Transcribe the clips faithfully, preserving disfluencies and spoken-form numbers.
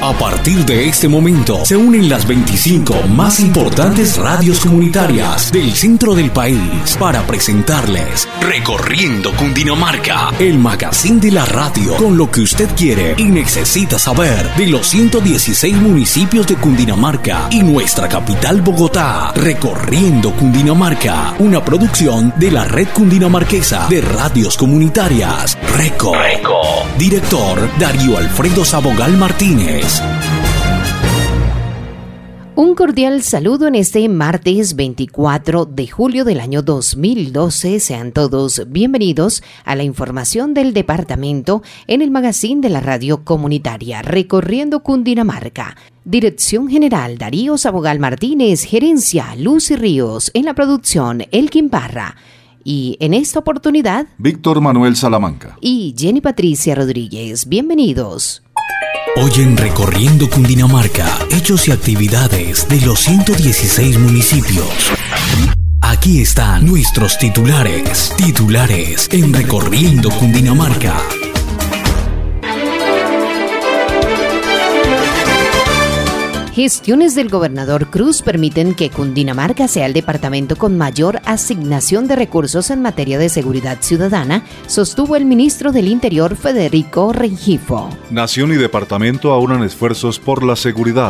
A partir de este momento se unen las veinticinco más importantes radios comunitarias del centro del país para presentarles Recorriendo Cundinamarca, el magazine de la radio con lo que usted quiere y necesita saber de los ciento dieciséis municipios de Cundinamarca y nuestra capital Bogotá. Recorriendo Cundinamarca, una producción de la Red Cundinamarquesa de Radios Comunitarias, RECO. RECO. Director Darío Alfredo Sabogal Martínez. Un cordial saludo en este martes veinticuatro de julio del año dos mil doce. Sean todos bienvenidos a la información del departamento en el magazine de la radio comunitaria Recorriendo Cundinamarca. Dirección General Darío Sabogal Martínez, Gerencia Lucy Ríos, en la producción Elkin Parra. Y en esta oportunidad, Víctor Manuel Salamanca y Jenny Patricia Rodríguez. Bienvenidos. Hoy en Recorriendo Cundinamarca, hechos y actividades de los ciento dieciséis municipios. Aquí están nuestros titulares. Titulares en Recorriendo Cundinamarca. Gestiones del gobernador Cruz permiten que Cundinamarca sea el departamento con mayor asignación de recursos en materia de seguridad ciudadana, sostuvo el ministro del Interior Federico Rengifo. Nación y departamento aunan esfuerzos por la seguridad.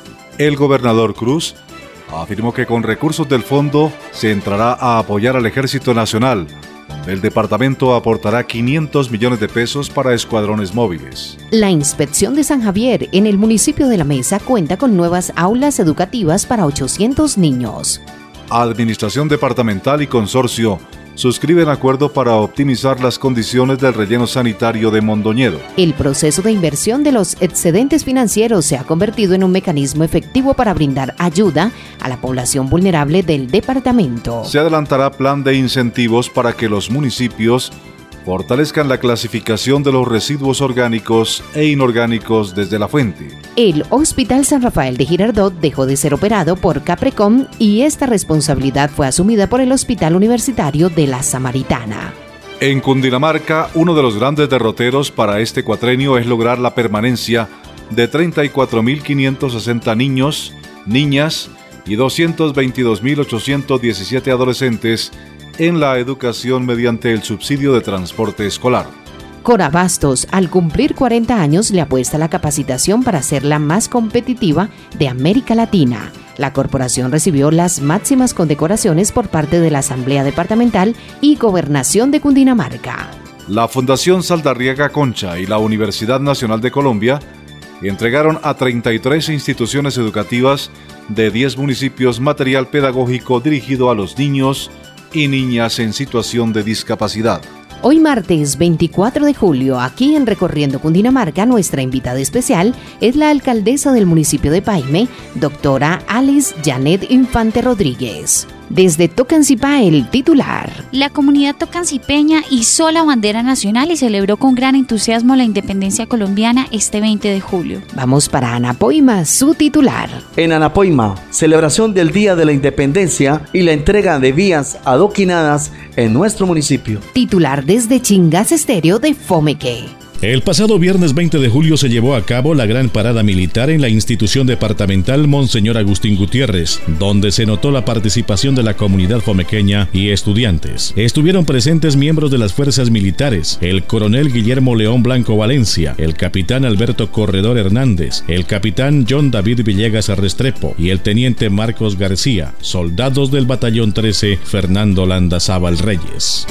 El gobernador Cruz afirmó que con recursos del fondo se entrará a apoyar al Ejército Nacional. El departamento aportará quinientos millones de pesos para escuadrones móviles. La inspección de San Javier en el municipio de La Mesa cuenta con nuevas aulas educativas para ochocientos niños. Administración departamental y consorcio suscriben acuerdo para optimizar las condiciones del relleno sanitario de Mondoñedo. El proceso de inversión de los excedentes financieros se ha convertido en un mecanismo efectivo para brindar ayuda a la población vulnerable del departamento. Se adelantará plan de incentivos para que los municipios fortalezcan la clasificación de los residuos orgánicos e inorgánicos desde la fuente. El Hospital San Rafael de Girardot dejó de ser operado por Caprecom y esta responsabilidad fue asumida por el Hospital Universitario de la Samaritana. En Cundinamarca, uno de los grandes derroteros para este cuatrenio es lograr la permanencia de treinta y cuatro mil quinientos sesenta niños, niñas y doscientos veintidós mil ochocientos diecisiete adolescentes en la educación mediante el subsidio de transporte escolar. Corabastos, al cumplir cuarenta años, le apuesta a la capacitación para ser la más competitiva de América Latina. La corporación recibió las máximas condecoraciones por parte de la Asamblea Departamental y Gobernación de Cundinamarca. La Fundación Saldarriaga Concha y la Universidad Nacional de Colombia entregaron a treinta y tres instituciones educativas de diez municipios material pedagógico dirigido a los niños y niñas en situación de discapacidad. Hoy martes veinticuatro de julio, aquí en Recorriendo Cundinamarca, nuestra invitada especial es la alcaldesa del municipio de Paime, doctora Alice Janet Infante Rodríguez. Desde Tocancipá, el titular. La comunidad tocancipeña izó la bandera nacional y celebró con gran entusiasmo la independencia colombiana este veinte de julio. Vamos para Anapoima, su titular. En Anapoima, celebración del Día de la Independencia y la entrega de vías adoquinadas en nuestro municipio. Titular desde Chingas Estéreo de Fomeque. El pasado viernes veinte de julio se llevó a cabo la gran parada militar en la institución departamental Monseñor Agustín Gutiérrez, donde se notó la participación de la comunidad fomequeña y estudiantes. Estuvieron presentes miembros de las fuerzas militares, el coronel Guillermo León Blanco Valencia, el capitán Alberto Corredor Hernández, el capitán John David Villegas Restrepo y el teniente Marcos García, soldados del batallón trece Fernando Landazábal Reyes.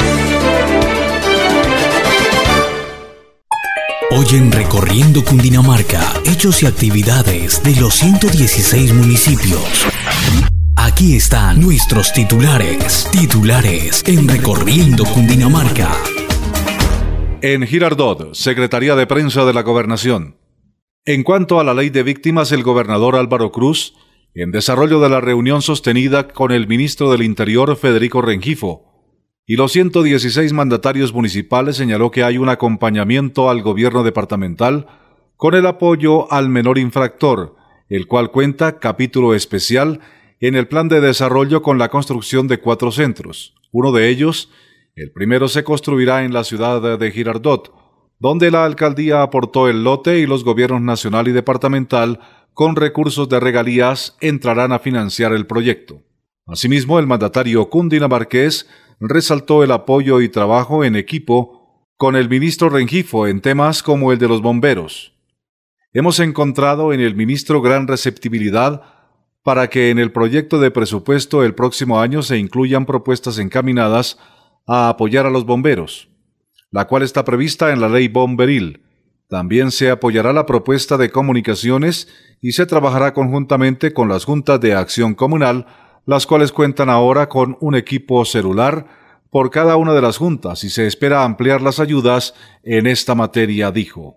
Hoy en Recorriendo Cundinamarca, hechos y actividades de los ciento dieciséis municipios. Aquí están nuestros titulares. Titulares en Recorriendo Cundinamarca. En Girardot, Secretaría de Prensa de la Gobernación. En cuanto a la ley de víctimas, el gobernador Álvaro Cruz, en desarrollo de la reunión sostenida con el ministro del Interior Federico Rengifo, y los ciento dieciséis mandatarios municipales, señaló que hay un acompañamiento al gobierno departamental con el apoyo al menor infractor, el cual cuenta capítulo especial en el plan de desarrollo con la construcción de cuatro centros. Uno de ellos, el primero, se construirá en la ciudad de Girardot, donde la alcaldía aportó el lote y los gobiernos nacional y departamental, con recursos de regalías, entrarán a financiar el proyecto. Asimismo, el mandatario cundinamarqués resaltó el apoyo y trabajo en equipo con el ministro Rengifo en temas como el de los bomberos. Hemos encontrado en el ministro gran receptibilidad para que en el proyecto de presupuesto el próximo año se incluyan propuestas encaminadas a apoyar a los bomberos, la cual está prevista en la ley bomberil. También se apoyará la propuesta de comunicaciones y se trabajará conjuntamente con las juntas de acción comunal, las cuales cuentan ahora con un equipo celular por cada una de las juntas y se espera ampliar las ayudas en esta materia, dijo.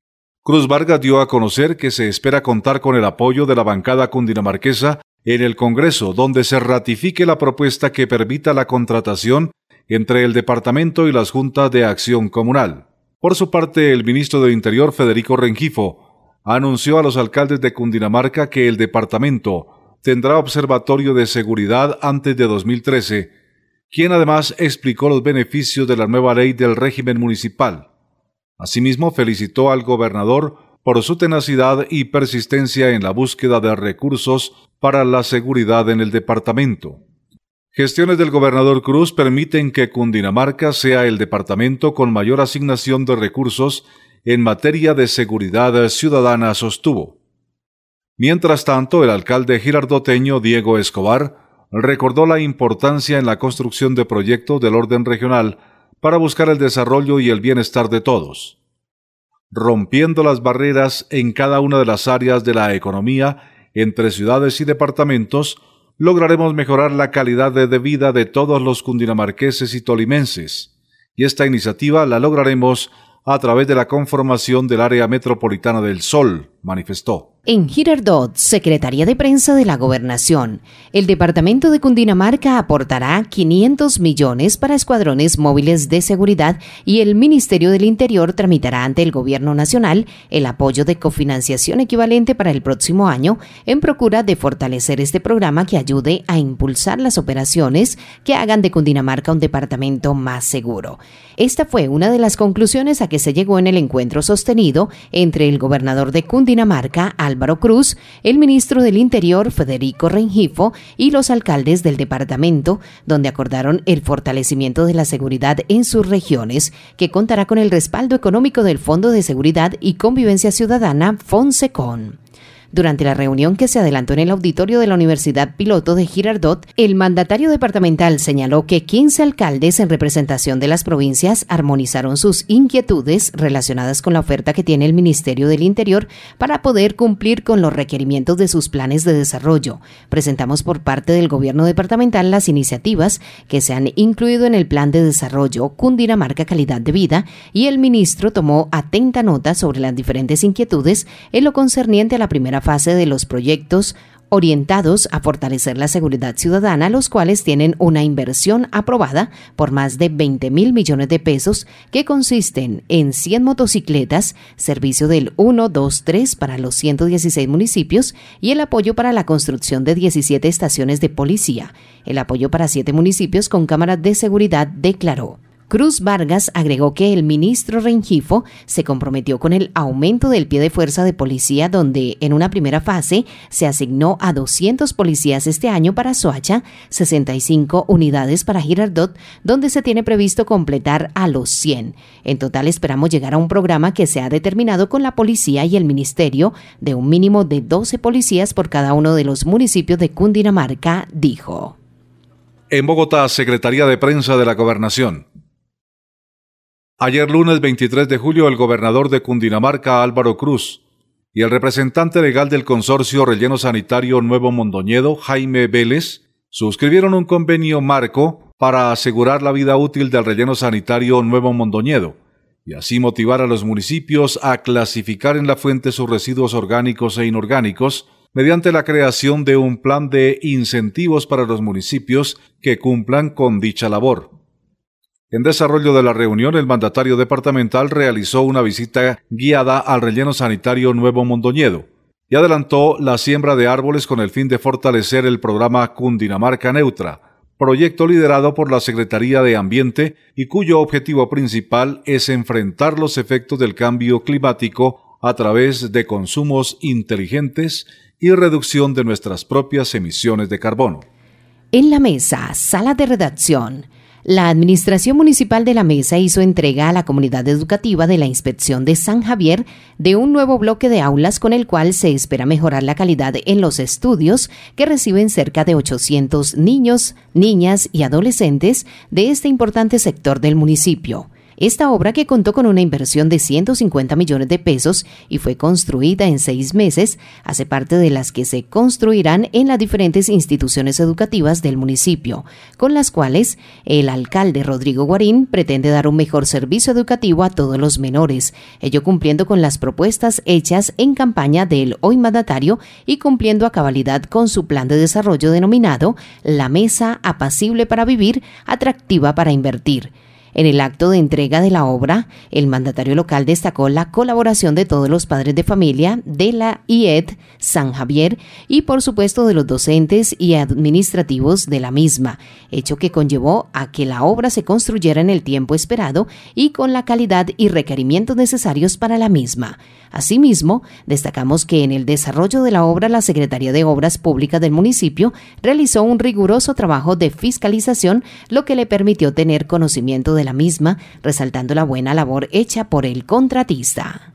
Cruz Vargas dio a conocer que se espera contar con el apoyo de la bancada cundinamarquesa en el Congreso, donde se ratifique la propuesta que permita la contratación entre el departamento y las juntas de acción comunal. Por su parte, el ministro de Interior, Federico Rengifo, anunció a los alcaldes de Cundinamarca que el departamento tendrá observatorio de seguridad antes de dos mil trece, quien además explicó los beneficios de la nueva ley del régimen municipal. Asimismo, felicitó al gobernador por su tenacidad y persistencia en la búsqueda de recursos para la seguridad en el departamento. Gestiones del gobernador Cruz permiten que Cundinamarca sea el departamento con mayor asignación de recursos en materia de seguridad ciudadana, sostuvo. Mientras tanto, el alcalde girardoteño Diego Escobar recordó la importancia en la construcción de proyectos del orden regional para buscar el desarrollo y el bienestar de todos, rompiendo las barreras en cada una de las áreas de la economía entre ciudades y departamentos. Lograremos mejorar la calidad de vida de todos los cundinamarqueses y tolimenses, y esta iniciativa la lograremos a través de la conformación del Área Metropolitana del Sol, manifestó. En Girardot, Secretaría de Prensa de la Gobernación, el Departamento de Cundinamarca aportará quinientos millones para escuadrones móviles de seguridad y el Ministerio del Interior tramitará ante el Gobierno Nacional el apoyo de cofinanciación equivalente para el próximo año en procura de fortalecer este programa que ayude a impulsar las operaciones que hagan de Cundinamarca un departamento más seguro. Esta fue una de las conclusiones a que se llegó en el encuentro sostenido entre el gobernador de Cundinamarca, Álvaro Cruz, el ministro del Interior, Federico Rengifo, y los alcaldes del departamento, donde acordaron el fortalecimiento de la seguridad en sus regiones, que contará con el respaldo económico del Fondo de Seguridad y Convivencia Ciudadana, FONSECON. Durante la reunión que se adelantó en el auditorio de la Universidad Piloto de Girardot, el mandatario departamental señaló que quince alcaldes en representación de las provincias armonizaron sus inquietudes relacionadas con la oferta que tiene el Ministerio del Interior para poder cumplir con los requerimientos de sus planes de desarrollo. Presentamos por parte del gobierno departamental las iniciativas que se han incluido en el Plan de Desarrollo Cundinamarca Calidad de Vida y el ministro tomó atenta nota sobre las diferentes inquietudes en lo concerniente a la primera fase de los proyectos orientados a fortalecer la seguridad ciudadana, los cuales tienen una inversión aprobada por más de veinte mil millones de pesos que consisten en cien motocicletas, servicio del uno, dos, tres para los ciento dieciséis municipios y el apoyo para la construcción de diecisiete estaciones de policía, el apoyo para siete municipios con cámaras de seguridad, declaró. Cruz Vargas agregó que el ministro Rengifo se comprometió con el aumento del pie de fuerza de policía, donde en una primera fase se asignó a doscientos policías este año para Soacha, sesenta y cinco unidades para Girardot, donde se tiene previsto completar a los cien. En total esperamos llegar a un programa que se ha determinado con la policía y el ministerio de un mínimo de doce policías por cada uno de los municipios de Cundinamarca, dijo. En Bogotá, Secretaría de Prensa de la Gobernación. Ayer lunes veintitrés de julio, el gobernador de Cundinamarca, Álvaro Cruz, y el representante legal del consorcio Relleno Sanitario Nuevo Mondoñedo, Jaime Vélez, suscribieron un convenio marco para asegurar la vida útil del relleno sanitario Nuevo Mondoñedo y así motivar a los municipios a clasificar en la fuente sus residuos orgánicos e inorgánicos mediante la creación de un plan de incentivos para los municipios que cumplan con dicha labor. En desarrollo de la reunión, el mandatario departamental realizó una visita guiada al relleno sanitario Nuevo Mondoñedo y adelantó la siembra de árboles con el fin de fortalecer el programa Cundinamarca Neutra, proyecto liderado por la Secretaría de Ambiente y cuyo objetivo principal es enfrentar los efectos del cambio climático a través de consumos inteligentes y reducción de nuestras propias emisiones de carbono. En la mesa, sala de redacción. La Administración Municipal de La Mesa hizo entrega a la comunidad educativa de la Inspección de San Javier de un nuevo bloque de aulas con el cual se espera mejorar la calidad en los estudios que reciben cerca de ochocientos niños, niñas y adolescentes de este importante sector del municipio. Esta obra, que contó con una inversión de ciento cincuenta millones de pesos y fue construida en seis meses, hace parte de las que se construirán en las diferentes instituciones educativas del municipio, con las cuales el alcalde Rodrigo Guarín pretende dar un mejor servicio educativo a todos los menores, ello cumpliendo con las propuestas hechas en campaña del hoy mandatario y cumpliendo a cabalidad con su plan de desarrollo denominado La Mesa Apacible para Vivir, Atractiva para Invertir. En el acto de entrega de la obra, el mandatario local destacó la colaboración de todos los padres de familia de la I E D San Javier y, por supuesto, de los docentes y administrativos de la misma, hecho que conllevó a que la obra se construyera en el tiempo esperado y con la calidad y requerimientos necesarios para la misma. Asimismo, destacamos que en el desarrollo de la obra la Secretaría de Obras Públicas del municipio realizó un riguroso trabajo de fiscalización, lo que le permitió tener conocimiento de la misma, resaltando la buena labor hecha por el contratista.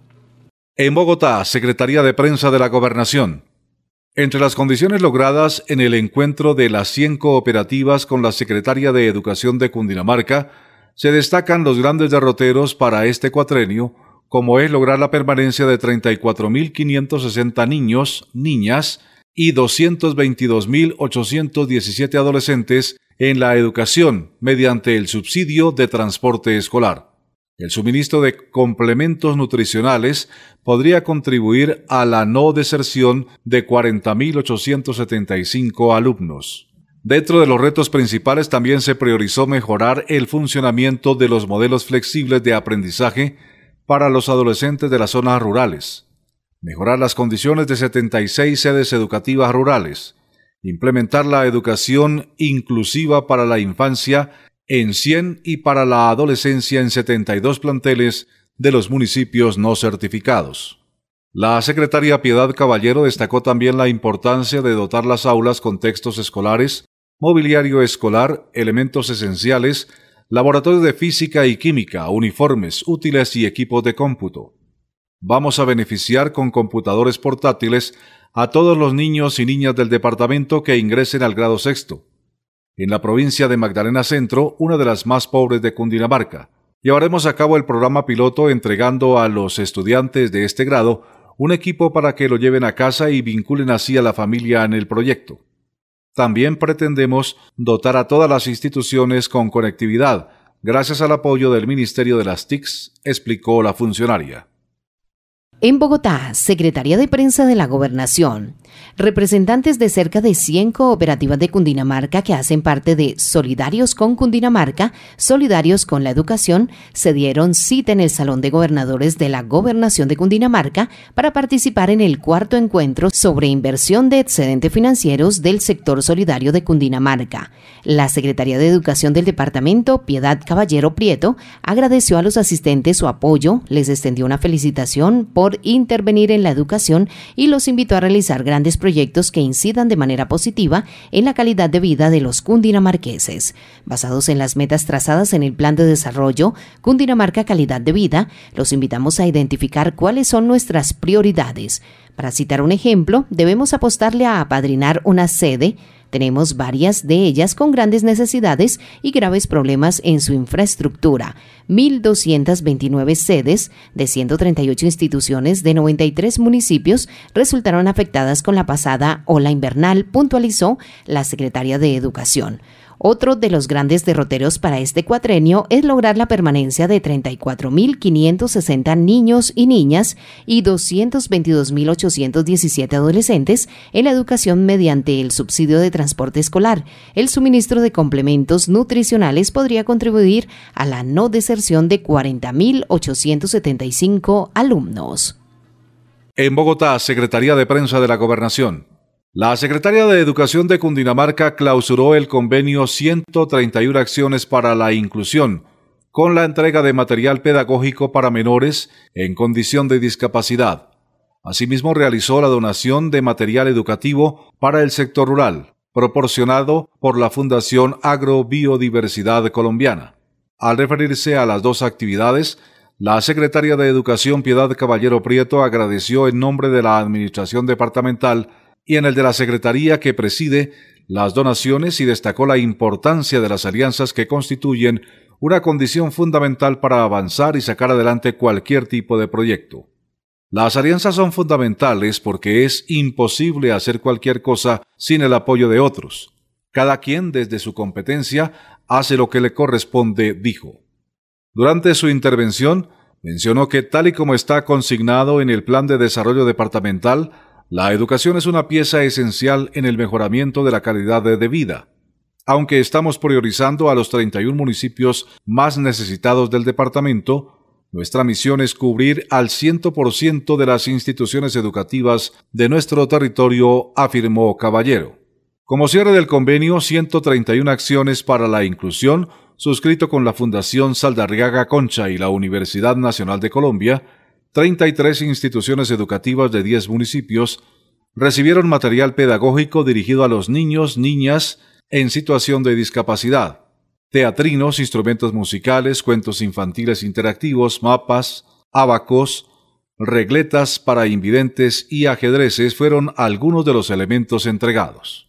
En Bogotá, Secretaría de Prensa de la Gobernación. Entre las condiciones logradas en el encuentro de las cien cooperativas con la Secretaría de Educación de Cundinamarca, se destacan los grandes derroteros para este cuatrenio, como es lograr la permanencia de treinta y cuatro mil quinientos sesenta niños, niñas y doscientos veintidós mil ochocientos diecisiete adolescentes en la educación mediante el subsidio de transporte escolar. El suministro de complementos nutricionales podría contribuir a la no deserción de cuarenta mil ochocientos setenta y cinco alumnos. Dentro de los retos principales también se priorizó mejorar el funcionamiento de los modelos flexibles de aprendizaje para los adolescentes de las zonas rurales, mejorar las condiciones de setenta y seis sedes educativas rurales, implementar la educación inclusiva para la infancia en cien y para la adolescencia en setenta y dos planteles de los municipios no certificados. La secretaria Piedad Caballero destacó también la importancia de dotar las aulas con textos escolares, mobiliario escolar, elementos esenciales, laboratorios de física y química, uniformes, útiles y equipos de cómputo. Vamos a beneficiar con computadores portátiles a todos los niños y niñas del departamento que ingresen al grado sexto. En la provincia de Magdalena Centro, una de las más pobres de Cundinamarca, llevaremos a cabo el programa piloto entregando a los estudiantes de este grado un equipo para que lo lleven a casa y vinculen así a la familia en el proyecto. También pretendemos dotar a todas las instituciones con conectividad, gracias al apoyo del Ministerio de las T I Cs, explicó la funcionaria. En Bogotá, Secretaría de Prensa de la Gobernación. Representantes de cerca de cien cooperativas de Cundinamarca que hacen parte de Solidarios con Cundinamarca, Solidarios con la Educación, se dieron cita en el Salón de Gobernadores de la Gobernación de Cundinamarca para participar en el cuarto encuentro sobre inversión de excedentes financieros del sector solidario de Cundinamarca. La Secretaría de Educación del departamento, Piedad Caballero Prieto, agradeció a los asistentes su apoyo, les extendió una felicitación por intervenir en la educación y los invitó a realizar grandes proyectos que incidan de manera positiva en la calidad de vida de los cundinamarqueses. Basados en las metas trazadas en el Plan de Desarrollo Cundinamarca Calidad de Vida, los invitamos a identificar cuáles son nuestras prioridades. Para citar un ejemplo, debemos apostarle a apadrinar una sede. Tenemos varias de ellas con grandes necesidades y graves problemas en su infraestructura. mil doscientas veintinueve sedes de ciento treinta y ocho instituciones de noventa y tres municipios resultaron afectadas con la pasada ola invernal, puntualizó la secretaria de Educación. Otro de los grandes derroteros para este cuatrenio es lograr la permanencia de treinta y cuatro mil quinientos sesenta niños y niñas y doscientos veintidós mil ochocientos diecisiete adolescentes en la educación mediante el subsidio de transporte escolar. El suministro de complementos nutricionales podría contribuir a la no deserción de cuarenta mil ochocientos setenta y cinco alumnos. En Bogotá, Secretaría de Prensa de la Gobernación. La secretaria de Educación de Cundinamarca clausuró el convenio ciento treinta y una Acciones para la Inclusión, con la entrega de material pedagógico para menores en condición de discapacidad. Asimismo, realizó la donación de material educativo para el sector rural, proporcionado por la Fundación Agrobiodiversidad Colombiana. Al referirse a las dos actividades, la secretaria de Educación, Piedad Caballero Prieto, agradeció en nombre de la Administración Departamental y en el de la Secretaría que preside las donaciones y destacó la importancia de las alianzas que constituyen una condición fundamental para avanzar y sacar adelante cualquier tipo de proyecto. Las alianzas son fundamentales porque es imposible hacer cualquier cosa sin el apoyo de otros. Cada quien, desde su competencia, hace lo que le corresponde, dijo. Durante su intervención, mencionó que tal y como está consignado en el Plan de Desarrollo Departamental, la educación es una pieza esencial en el mejoramiento de la calidad de vida. Aunque estamos priorizando a los treinta y un municipios más necesitados del departamento, nuestra misión es cubrir al cien por ciento de las instituciones educativas de nuestro territorio, afirmó Caballero. Como cierre del convenio ciento treinta y una Acciones para la Inclusión, suscrito con la Fundación Saldarriaga Concha y la Universidad Nacional de Colombia, treinta y tres instituciones educativas de diez municipios recibieron material pedagógico dirigido a los niños, niñas en situación de discapacidad, teatrinos, instrumentos musicales, cuentos infantiles interactivos, mapas, abacos, regletas para invidentes y ajedrezes fueron algunos de los elementos entregados.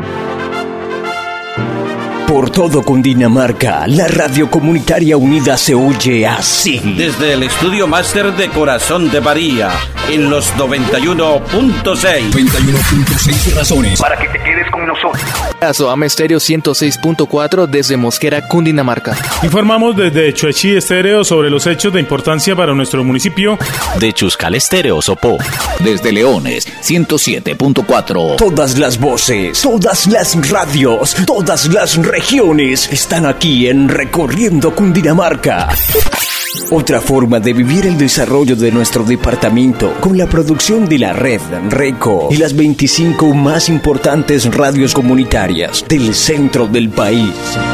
Por todo Cundinamarca, la radio comunitaria unida se oye así. Desde el estudio máster de Corazón de María, en los noventa y uno punto seis. noventa y uno punto seis razones para que te quedes con nosotros. Soama Estéreo ciento seis punto cuatro desde Mosquera, Cundinamarca. Informamos desde Chuechi Estéreo sobre los hechos de importancia para nuestro municipio. De Chuscal Estéreo, Sopó. Desde Leones, ciento siete punto cuatro. Todas las voces, todas las radios, todas las regiones están aquí en Recorriendo Cundinamarca. Otra forma de vivir el desarrollo de nuestro departamento con la producción de la red RECO y las veinticinco más importantes radios comunitarias del centro del país.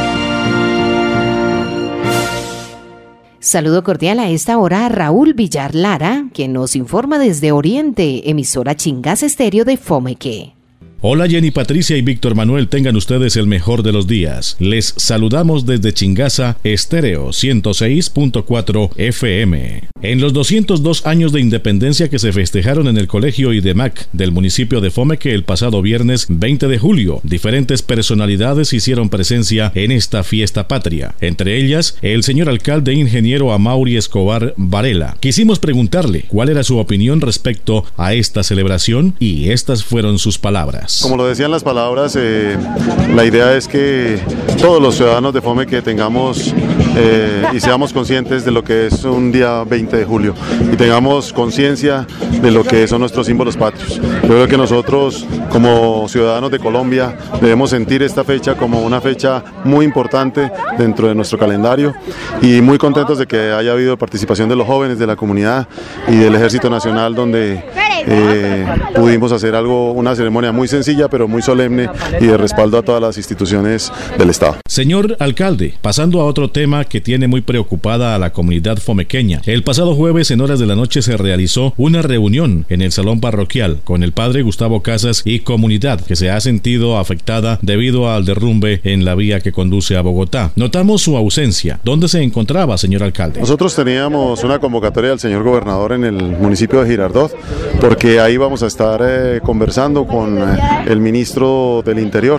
Saludo cordial a esta hora a Raúl Villar Lara, quien nos informa desde Oriente, emisora Chingas Estéreo de Fomeque. Hola Jenny Patricia y Víctor Manuel, tengan ustedes el mejor de los días. Les saludamos desde Chingaza Estéreo ciento seis punto cuatro F M. En los doscientos dos años de independencia que se festejaron en el Colegio IDEMAC del municipio de Fomeque el pasado viernes veinte de julio, diferentes personalidades hicieron presencia en esta fiesta patria. Entre ellas, el señor alcalde ingeniero Amaury Escobar Varela. Quisimos preguntarle cuál era su opinión respecto a esta celebración y estas fueron sus palabras. Como lo decían las palabras, eh, la idea es que todos los ciudadanos de Fomeque tengamos eh, y seamos conscientes de lo que es un día veinte de julio y tengamos conciencia de lo que son nuestros símbolos patrios. Yo creo que nosotros como ciudadanos de Colombia debemos sentir esta fecha como una fecha muy importante dentro de nuestro calendario y muy contentos de que haya habido participación de los jóvenes de la comunidad y del Ejército Nacional, donde eh, pudimos hacer algo, una ceremonia muy sencilla pero muy solemne y de respaldo a todas las instituciones del Estado. Señor alcalde, pasando a otro tema que tiene muy preocupada a la comunidad fomequeña. El pasado jueves en horas de la noche se realizó una reunión en el salón parroquial con el padre Gustavo Casas y comunidad que se ha sentido afectada debido al derrumbe en la vía que conduce a Bogotá. Notamos su ausencia. ¿Dónde se encontraba, señor alcalde? Nosotros teníamos una convocatoria del señor gobernador en el municipio de Girardot, porque ahí vamos a estar eh, conversando con eh, el ministro del Interior.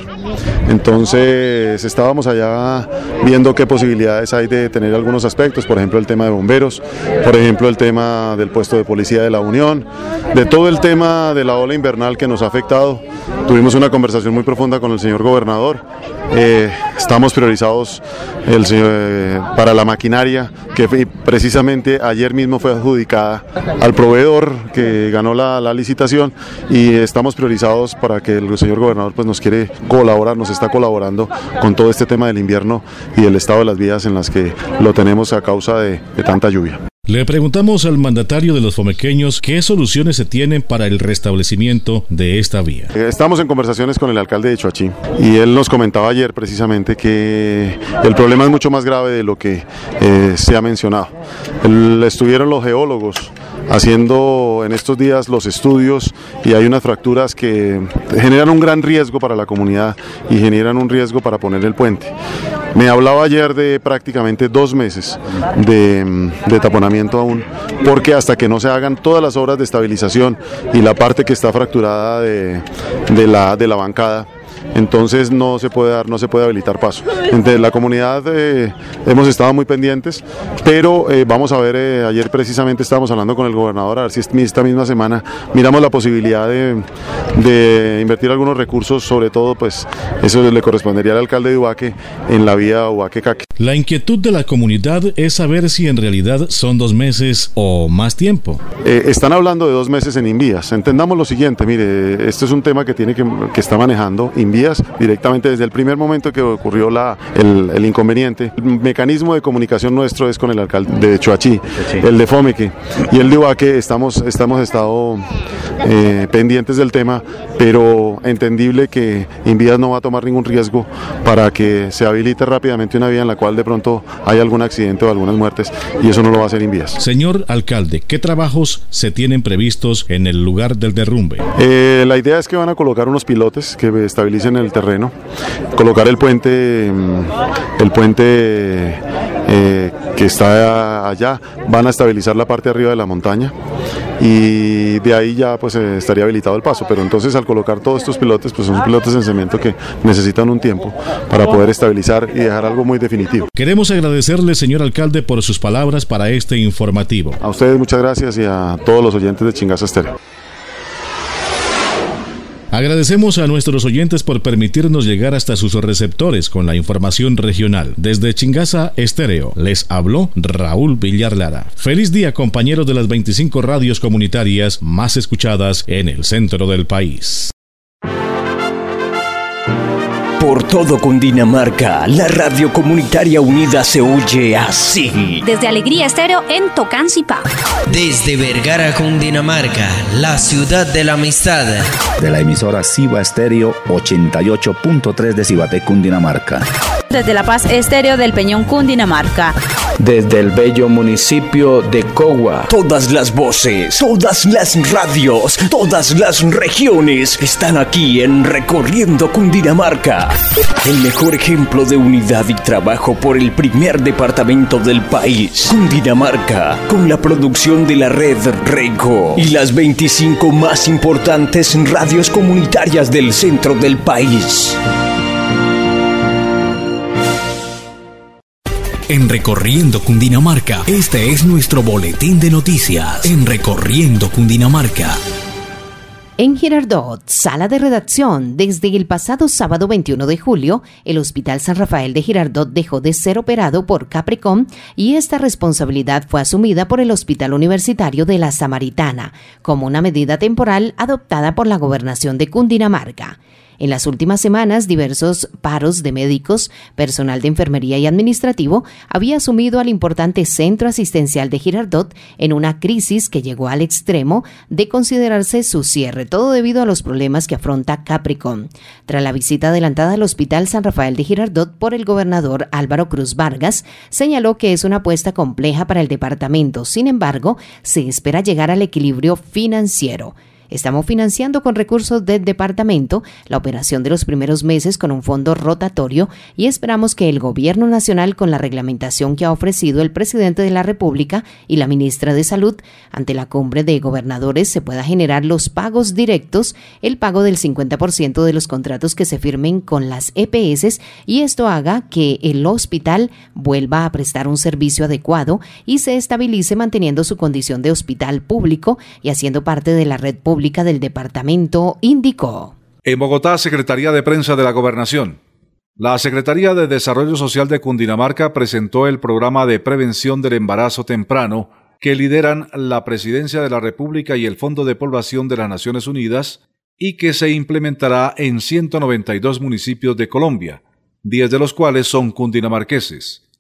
Entonces estábamos allá viendo qué posibilidades hay de tener algunos aspectos, por ejemplo el tema de bomberos, por ejemplo el tema del puesto de policía de la Unión, de todo el tema de la ola invernal que nos ha afectado. Tuvimos una conversación muy profunda con el señor gobernador. Eh, estamos priorizados el, eh, para la maquinaria que precisamente ayer mismo fue adjudicada al proveedor que ganó la, la licitación, y estamos priorizados para que el señor gobernador pues nos quiere colaborar, nos está colaborando con todo este tema del invierno y el estado de las vías en las que lo tenemos a causa de, de tanta lluvia. Le preguntamos al mandatario de los fomequeños qué soluciones se tienen para el restablecimiento de esta vía. Estamos en conversaciones con el alcalde de Choachí y él nos comentaba ayer precisamente que el problema es mucho más grave de lo que eh, se ha mencionado. El, estuvieron los geólogos haciendo en estos días los estudios y hay unas fracturas que generan un gran riesgo para la comunidad y generan un riesgo para poner el puente. Me hablaba ayer de prácticamente dos meses de, de taponamiento aún, porque hasta que no se hagan todas las obras de estabilización y la parte que está fracturada de, de, la, de la bancada, entonces no se puede dar, no se puede habilitar paso. Entre la comunidad eh, hemos estado muy pendientes, pero eh, vamos a ver, eh, ayer precisamente estábamos hablando con el gobernador, a ver si esta misma semana miramos la posibilidad de, de invertir algunos recursos, sobre todo pues eso le correspondería al alcalde de Ubaque en la vía Ubaque-Caque. La inquietud de la comunidad es saber si en realidad son dos meses o más tiempo. Eh, están hablando de dos meses en Invías. Entendamos lo siguiente, mire, este es un tema que tiene que, que está manejando Invías directamente desde el primer momento que ocurrió la, el, el inconveniente. El mecanismo de comunicación nuestro es con el alcalde de Choachí, el de Fomeque y el de Ubaque. Estamos, estamos estado eh, pendientes del tema, pero entendible que Invías no va a tomar ningún riesgo para que se habilite rápidamente una vía en la cual de pronto hay algún accidente o algunas muertes, y eso no lo va a hacer Invías. Señor alcalde, ¿qué trabajos se tienen previstos en el lugar del derrumbe? Eh, la idea es que van a colocar unos pilotes que estabilicen el terreno, colocar el puente, el puente eh, que está allá, van a estabilizar la parte de arriba de la montaña y de ahí ya pues eh, estaría habilitado el paso, pero entonces al colocar todos estos pilotes, pues son pilotes en cemento que necesitan un tiempo para poder estabilizar y dejar algo muy definitivo. Queremos agradecerle, señor alcalde, por sus palabras para este informativo. A ustedes muchas gracias y a todos los oyentes de Chingaza Estéreo. Agradecemos a nuestros oyentes por permitirnos llegar hasta sus receptores con la información regional. Desde Chingaza Estéreo les habló Raúl Villar Lara. Feliz día, compañeros de las veinticinco radios comunitarias más escuchadas en el centro del país. Por todo Cundinamarca, la radio comunitaria unida se oye así. Desde Alegría Estéreo en Tocancipá. Desde Vergara, Cundinamarca, la ciudad de la amistad. De la emisora Ciba Estéreo ochenta y ocho punto tres de Cibaté, Cundinamarca. Desde La Paz Estéreo del Peñón, Cundinamarca. Desde el bello municipio de Cogua. Todas las voces, todas las radios, todas las regiones están aquí en Recorriendo Cundinamarca. El mejor ejemplo de unidad y trabajo por el primer departamento del país, Cundinamarca, con la producción de la red Rego y las veinticinco más importantes radios comunitarias del centro del país. En Recorriendo Cundinamarca, este es nuestro boletín de noticias. En Recorriendo Cundinamarca. En Girardot, sala de redacción, desde el pasado sábado veintiuno de julio, el Hospital San Rafael de Girardot dejó de ser operado por Capricom y esta responsabilidad fue asumida por el Hospital Universitario de la Samaritana, como una medida temporal adoptada por la Gobernación de Cundinamarca. En las últimas semanas, diversos paros de médicos, personal de enfermería y administrativo había asumido al importante centro asistencial de Girardot en una crisis que llegó al extremo de considerarse su cierre, todo debido a los problemas que afronta Capricom. Tras la visita adelantada al Hospital San Rafael de Girardot por el gobernador Álvaro Cruz Vargas, señaló que es una apuesta compleja para el departamento. Sin embargo, se espera llegar al equilibrio financiero. Estamos financiando con recursos del departamento la operación de los primeros meses con un fondo rotatorio y esperamos que el Gobierno Nacional, con la reglamentación que ha ofrecido el presidente de la República y la ministra de Salud ante la cumbre de gobernadores, se pueda generar los pagos directos, el pago del cincuenta por ciento de los contratos que se firmen con las E P S y esto haga que el hospital vuelva a prestar un servicio adecuado y se estabilice manteniendo su condición de hospital público y haciendo parte de la red pública del departamento, indicó. En Bogotá, Secretaría de Prensa de la Gobernación. La Secretaría de Desarrollo Social de Cundinamarca presentó el programa de prevención del embarazo temprano que lideran la Presidencia de la República y el Fondo de Población de las Naciones Unidas y que se implementará en ciento noventa y dos municipios de Colombia, diez de los cuales son cundinamarqueses.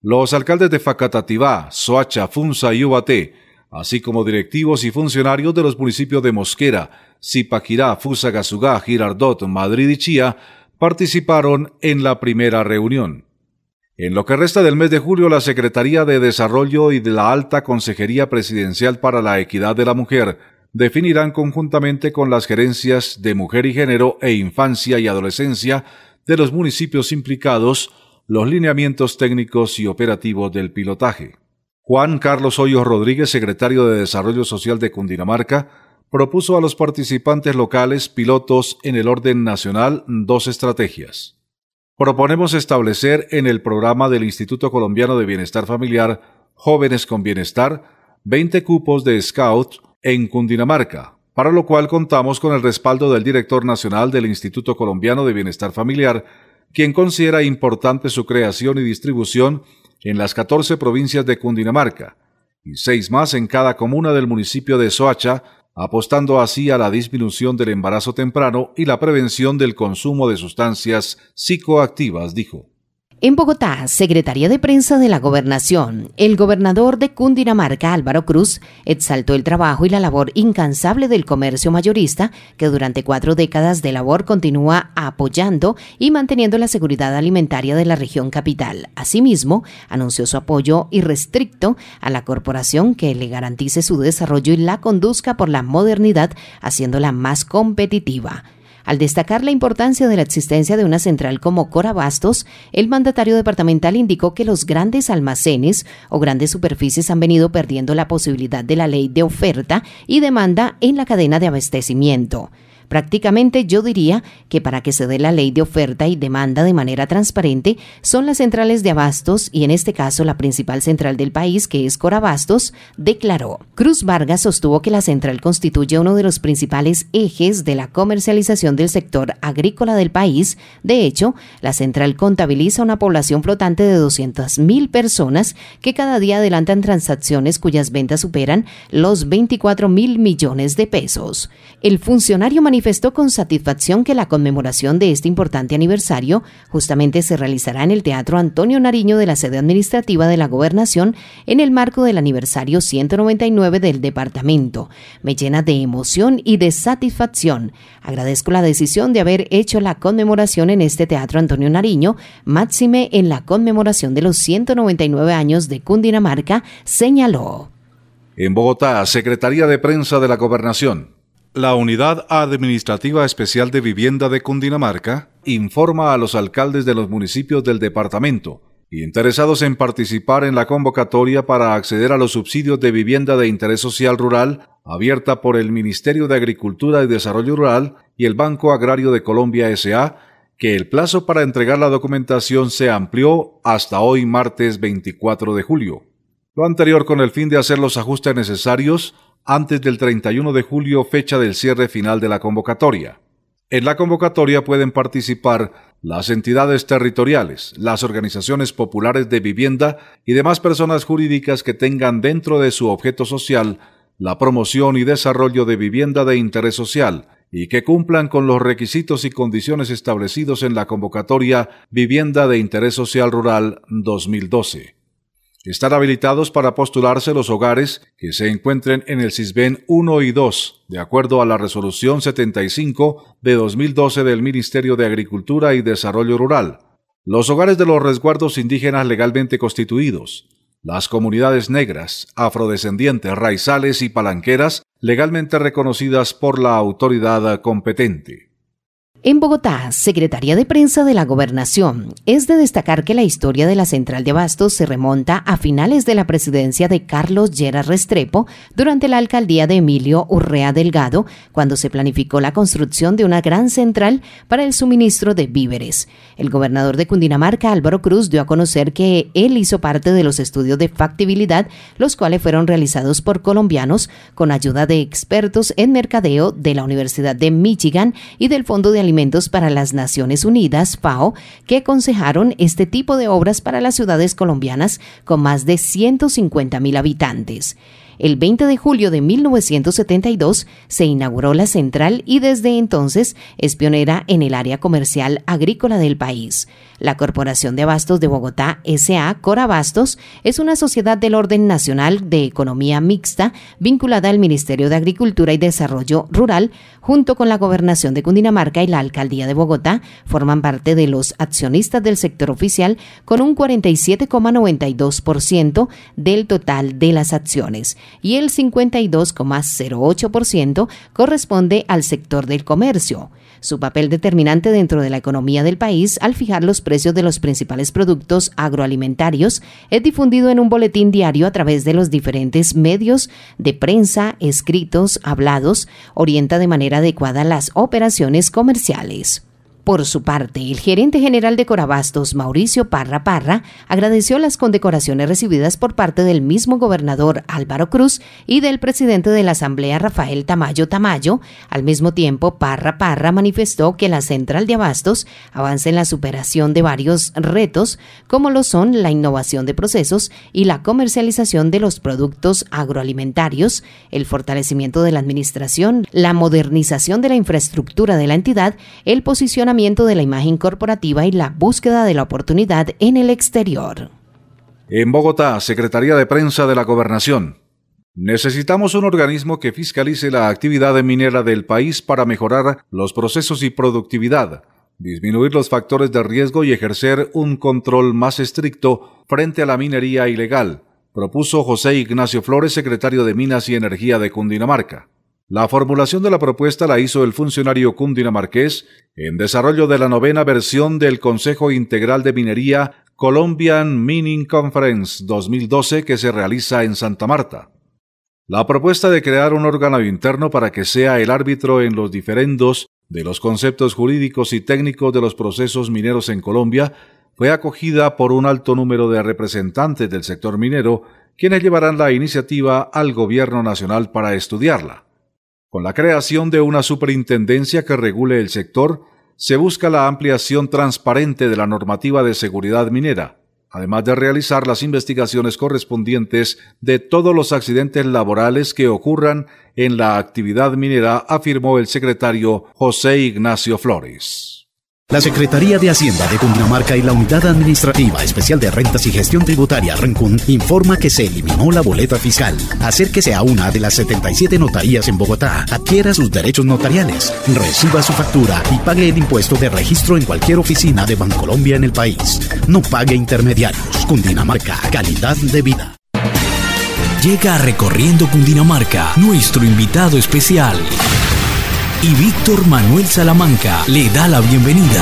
Los alcaldes de Facatativá, Soacha, Funza y Ubaté, así como directivos y funcionarios de los municipios de Mosquera, Zipaquirá, Fusagasugá, Girardot, Madrid y Chía participaron en la primera reunión. En lo que resta del mes de julio, la Secretaría de Desarrollo y de la Alta Consejería Presidencial para la Equidad de la Mujer definirán conjuntamente con las gerencias de Mujer y Género e Infancia y Adolescencia de los municipios implicados los lineamientos técnicos y operativos del pilotaje. Juan Carlos Hoyos Rodríguez, secretario de Desarrollo Social de Cundinamarca, propuso a los participantes locales pilotos en el orden nacional dos estrategias. Proponemos establecer en el programa del Instituto Colombiano de Bienestar Familiar Jóvenes con Bienestar veinte cupos de Scout en Cundinamarca, para lo cual contamos con el respaldo del director nacional del Instituto Colombiano de Bienestar Familiar, quien considera importante su creación y distribución en las catorce provincias de Cundinamarca, y seis más en cada comuna del municipio de Soacha, apostando así a la disminución del embarazo temprano y la prevención del consumo de sustancias psicoactivas, dijo. En Bogotá, Secretaría de Prensa de la Gobernación, el gobernador de Cundinamarca, Álvaro Cruz, exaltó el trabajo y la labor incansable del comercio mayorista, que durante cuatro décadas de labor continúa apoyando y manteniendo la seguridad alimentaria de la región capital. Asimismo, anunció su apoyo irrestricto a la corporación que le garantice su desarrollo y la conduzca por la modernidad, haciéndola más competitiva. Al destacar la importancia de la existencia de una central como Corabastos, el mandatario departamental indicó que los grandes almacenes o grandes superficies han venido perdiendo la posibilidad de la ley de oferta y demanda en la cadena de abastecimiento. Prácticamente yo diría que para que se dé la ley de oferta y demanda de manera transparente son las centrales de abastos y en este caso la principal central del país, que es Corabastos, declaró. Cruz Vargas sostuvo que la central constituye uno de los principales ejes de la comercialización del sector agrícola del país. De hecho, la central contabiliza una población flotante de doscientas mil personas que cada día adelantan transacciones cuyas ventas superan los veinticuatro mil millones de pesos. El funcionario manifestó con satisfacción que la conmemoración de este importante aniversario justamente se realizará en el Teatro Antonio Nariño de la sede administrativa de la Gobernación en el marco del aniversario ciento noventa y nueve del departamento. Me llena de emoción y de satisfacción. Agradezco la decisión de haber hecho la conmemoración en este Teatro Antonio Nariño, máxime en la conmemoración de los ciento noventa y nueve años de Cundinamarca, señaló. En Bogotá, Secretaría de Prensa de la Gobernación. La Unidad Administrativa Especial de Vivienda de Cundinamarca informa a los alcaldes de los municipios del departamento interesados en participar en la convocatoria para acceder a los subsidios de vivienda de interés social rural abierta por el Ministerio de Agricultura y Desarrollo Rural y el Banco Agrario de Colombia S A, que el plazo para entregar la documentación se amplió hasta hoy martes veinticuatro de julio. Lo anterior con el fin de hacer los ajustes necesarios antes del treinta y uno de julio, fecha del cierre final de la convocatoria. En la convocatoria pueden participar las entidades territoriales, las organizaciones populares de vivienda y demás personas jurídicas que tengan dentro de su objeto social la promoción y desarrollo de vivienda de interés social y que cumplan con los requisitos y condiciones establecidos en la convocatoria Vivienda de Interés Social Rural dos mil doce. Están habilitados para postularse los hogares que se encuentren en el CISBEN uno y dos, de acuerdo a la Resolución setenta y cinco de dos mil doce del Ministerio de Agricultura y Desarrollo Rural, los hogares de los resguardos indígenas legalmente constituidos, las comunidades negras, afrodescendientes, raizales y palanqueras legalmente reconocidas por la autoridad competente. En Bogotá, Secretaría de Prensa de la Gobernación. Es de destacar que la historia de la central de abastos se remonta a finales de la presidencia de Carlos Llera Restrepo durante la alcaldía de Emilio Urrea Delgado, cuando se planificó la construcción de una gran central para el suministro de víveres. El gobernador de Cundinamarca, Álvaro Cruz, dio a conocer que él hizo parte de los estudios de factibilidad, los cuales fueron realizados por colombianos con ayuda de expertos en mercadeo de la Universidad de Michigan y del Fondo de Alimentos para las Naciones Unidas, FAO, que aconsejaron este tipo de obras para las ciudades colombianas con más de ciento cincuenta mil habitantes. El veinte de julio de mil novecientos setenta y dos se inauguró la central y desde entonces es pionera en el área comercial agrícola del país. La Corporación de Abastos de Bogotá S A, Corabastos, es una sociedad del orden nacional de economía mixta vinculada al Ministerio de Agricultura y Desarrollo Rural, junto con la Gobernación de Cundinamarca y la Alcaldía de Bogotá, forman parte de los accionistas del sector oficial con un cuarenta y siete coma noventa y dos por ciento del total de las acciones y el cincuenta y dos coma cero ocho por ciento corresponde al sector del comercio. Su papel determinante dentro de la economía del país al fijar los precios de los principales productos agroalimentarios es difundido en un boletín diario a través de los diferentes medios de prensa, escritos, hablados, orienta de manera adecuada las operaciones comerciales. Por su parte, el gerente general de Corabastos, Mauricio Parra Parra, agradeció las condecoraciones recibidas por parte del mismo gobernador Álvaro Cruz y del presidente de la Asamblea, Rafael Tamayo Tamayo. Al mismo tiempo, Parra Parra manifestó que la Central de Abastos avanza en la superación de varios retos, como lo son la innovación de procesos y la comercialización de los productos agroalimentarios, el fortalecimiento de la administración, la modernización de la infraestructura de la entidad, el posicionamiento de la imagen corporativa y la búsqueda de la oportunidad en el exterior. En Bogotá, Secretaría de Prensa de la Gobernación. Necesitamos un organismo que fiscalice la actividad minera del país para mejorar los procesos y productividad, disminuir los factores de riesgo y ejercer un control más estricto frente a la minería ilegal, propuso José Ignacio Flores, secretario de Minas y Energía de Cundinamarca. La formulación de la propuesta la hizo el funcionario cundinamarqués en desarrollo de la novena versión del Consejo Integral de Minería Colombian Mining Conference dos mil doce que se realiza en Santa Marta. La propuesta de crear un órgano interno para que sea el árbitro en los diferendos de los conceptos jurídicos y técnicos de los procesos mineros en Colombia fue acogida por un alto número de representantes del sector minero, quienes llevarán la iniciativa al Gobierno Nacional para estudiarla. Con la creación de una superintendencia que regule el sector, se busca la ampliación transparente de la normativa de seguridad minera, además de realizar las investigaciones correspondientes de todos los accidentes laborales que ocurran en la actividad minera, afirmó el secretario José Ignacio Flores. La Secretaría de Hacienda de Cundinamarca y la Unidad Administrativa Especial de Rentas y Gestión Tributaria Rencún informa que se eliminó la boleta fiscal. Acérquese a una de las setenta y siete notarías en Bogotá, adquiera sus derechos notariales, reciba su factura y pague el impuesto de registro en cualquier oficina de Bancolombia en el país. No pague intermediarios. Cundinamarca, calidad de vida. Llega Recorriendo Cundinamarca, nuestro invitado especial. Y Víctor Manuel Salamanca le da la bienvenida.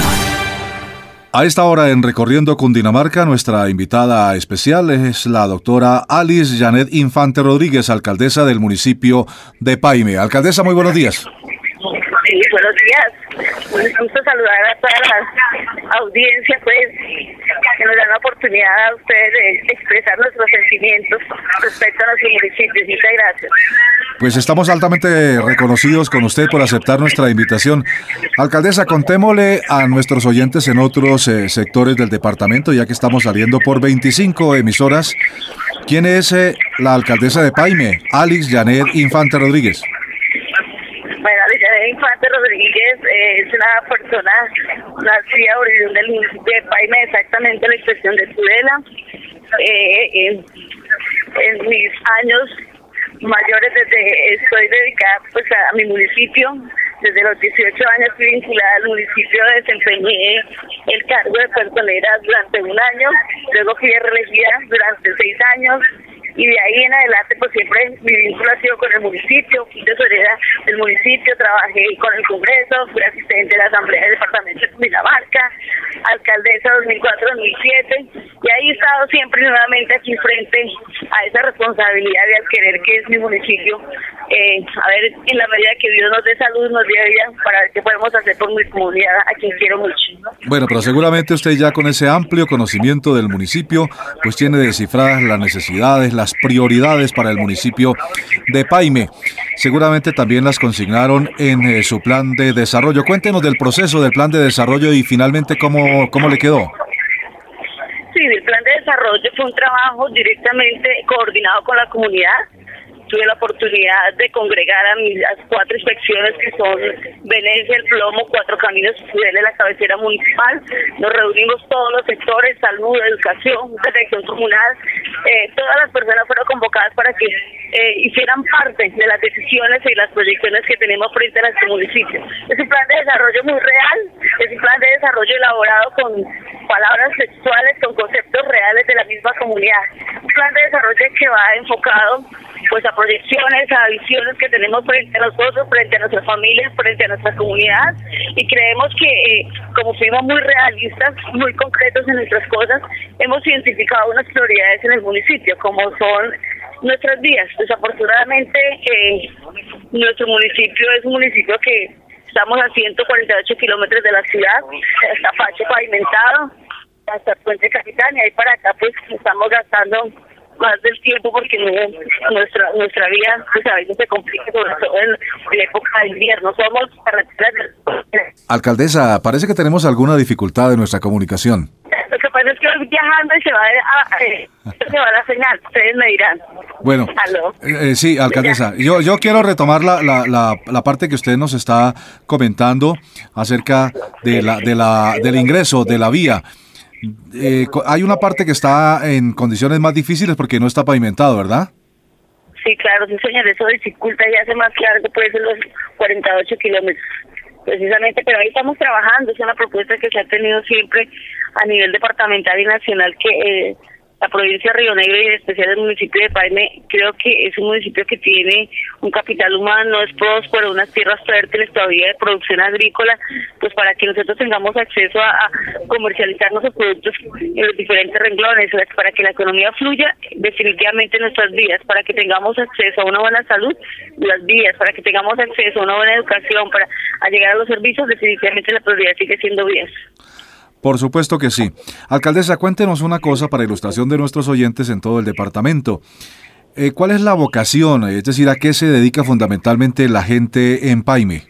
A esta hora en Recorriendo Cundinamarca, nuestra invitada especial es la doctora Alice Janet Infante Rodríguez, alcaldesa del municipio de Paime. Alcaldesa, muy buenos días. Sí, buenos días. Un gusto saludar a toda la audiencia, pues, que nos dan la oportunidad a ustedes de expresar nuestros sentimientos respecto a nuestro municipio. Muchas gracias. Pues estamos altamente reconocidos con usted por aceptar nuestra invitación. Alcaldesa, contémosle a nuestros oyentes en otros eh, sectores del departamento, ya que estamos saliendo por veinticinco emisoras. ¿Quién es eh, la alcaldesa de Paime, Alice Janet Infante Rodríguez? Bueno, Alice Janet Infante Rodríguez eh, es una persona nacida oriunda del municipio de Paime, exactamente en la expresión de Tudela. Eh, en, en mis años mayores, desde estoy dedicada pues a, a mi municipio. Desde los dieciocho años fui vinculada al municipio, desempeñé el cargo de personera durante un año, luego fui reelegida durante seis años y de ahí en adelante pues siempre mi vínculo ha sido con el municipio, fui tesorera del municipio, trabajé con el Congreso, fui asistente de la Asamblea del Departamento de Cundinamarca, alcaldesa dos mil cuatro a dos mil siete y ahí he estado siempre nuevamente aquí frente a esa responsabilidad de adquirir que es mi municipio. Eh, a ver, en la medida que Dios nos dé salud, nos dé vida, para ver qué podemos hacer por mi comunidad, a quien quiero mucho, ¿no? Bueno, pero seguramente usted ya con ese amplio conocimiento del municipio, pues tiene descifradas las necesidades, las prioridades para el municipio de Paime. Seguramente también las consignaron en eh, su plan de desarrollo. Cuéntenos del proceso del plan de desarrollo y finalmente cómo, cómo le quedó. Sí, el plan de desarrollo fue un trabajo directamente coordinado con la comunidad. tuve la oportunidad de congregar a mis las cuatro inspecciones que son Venecia, El Plomo, Cuatro Caminos y Tudela, la cabecera municipal. Nos reunimos todos los sectores, salud, educación, protección comunal. Eh, todas las personas fueron convocadas para que eh, hicieran parte de las decisiones y las proyecciones que tenemos frente a nuestro municipio. Es un plan de desarrollo muy real, es un plan de desarrollo elaborado con palabras textuales, con conceptos reales de la misma comunidad. Un plan de desarrollo que va enfocado pues a proyecciones, a visiones que tenemos frente a nosotros, frente a nuestras familias, frente a nuestra comunidad, y creemos que eh, como fuimos muy realistas, muy concretos en nuestras cosas, hemos identificado unas prioridades en el municipio, como son nuestras vías. Desafortunadamente eh, nuestro municipio es un municipio que estamos a ciento cuarenta y ocho kilómetros de la ciudad, hasta Pache pavimentado, hasta Puente Capitán, y ahí para acá pues estamos gastando más del tiempo porque no, nuestra nuestra vía pues a veces se complica, sobre todo en, en la época de invierno. Somos carreteras de... Alcaldesa, parece que tenemos alguna dificultad en nuestra comunicación. Lo que pasa es que voy viajando y se va a, a, eh, se va la señal, ustedes me dirán. Bueno, eh, sí, alcaldesa, yo yo quiero retomar la, la, la, la parte que usted nos está comentando acerca de la de la del ingreso de la vía. Eh, hay una parte que está en condiciones más difíciles porque no está pavimentado, ¿verdad? Sí, claro, sí, señor, eso dificulta y hace más largo, puede ser los cuarenta y ocho kilómetros, precisamente, pero ahí estamos trabajando. Es una propuesta que se ha tenido siempre a nivel departamental y nacional, que eh, la provincia de Río Negro y en especial el municipio de Paine, creo que es un municipio que tiene un capital humano, es próspero, unas tierras fértiles todavía de producción agrícola, pues para que nosotros tengamos acceso a, a comercializar nuestros productos en los diferentes renglones, para que la economía fluya, definitivamente en nuestras vías, para que tengamos acceso a una buena salud, las vías, para que tengamos acceso a una buena educación, para a llegar a los servicios, definitivamente la prioridad sigue siendo vías. Por supuesto que sí. Alcaldesa, cuéntenos una cosa para ilustración de nuestros oyentes en todo el departamento. Eh, ¿Cuál es la vocación? Es decir, ¿a qué se dedica fundamentalmente la gente en Paine?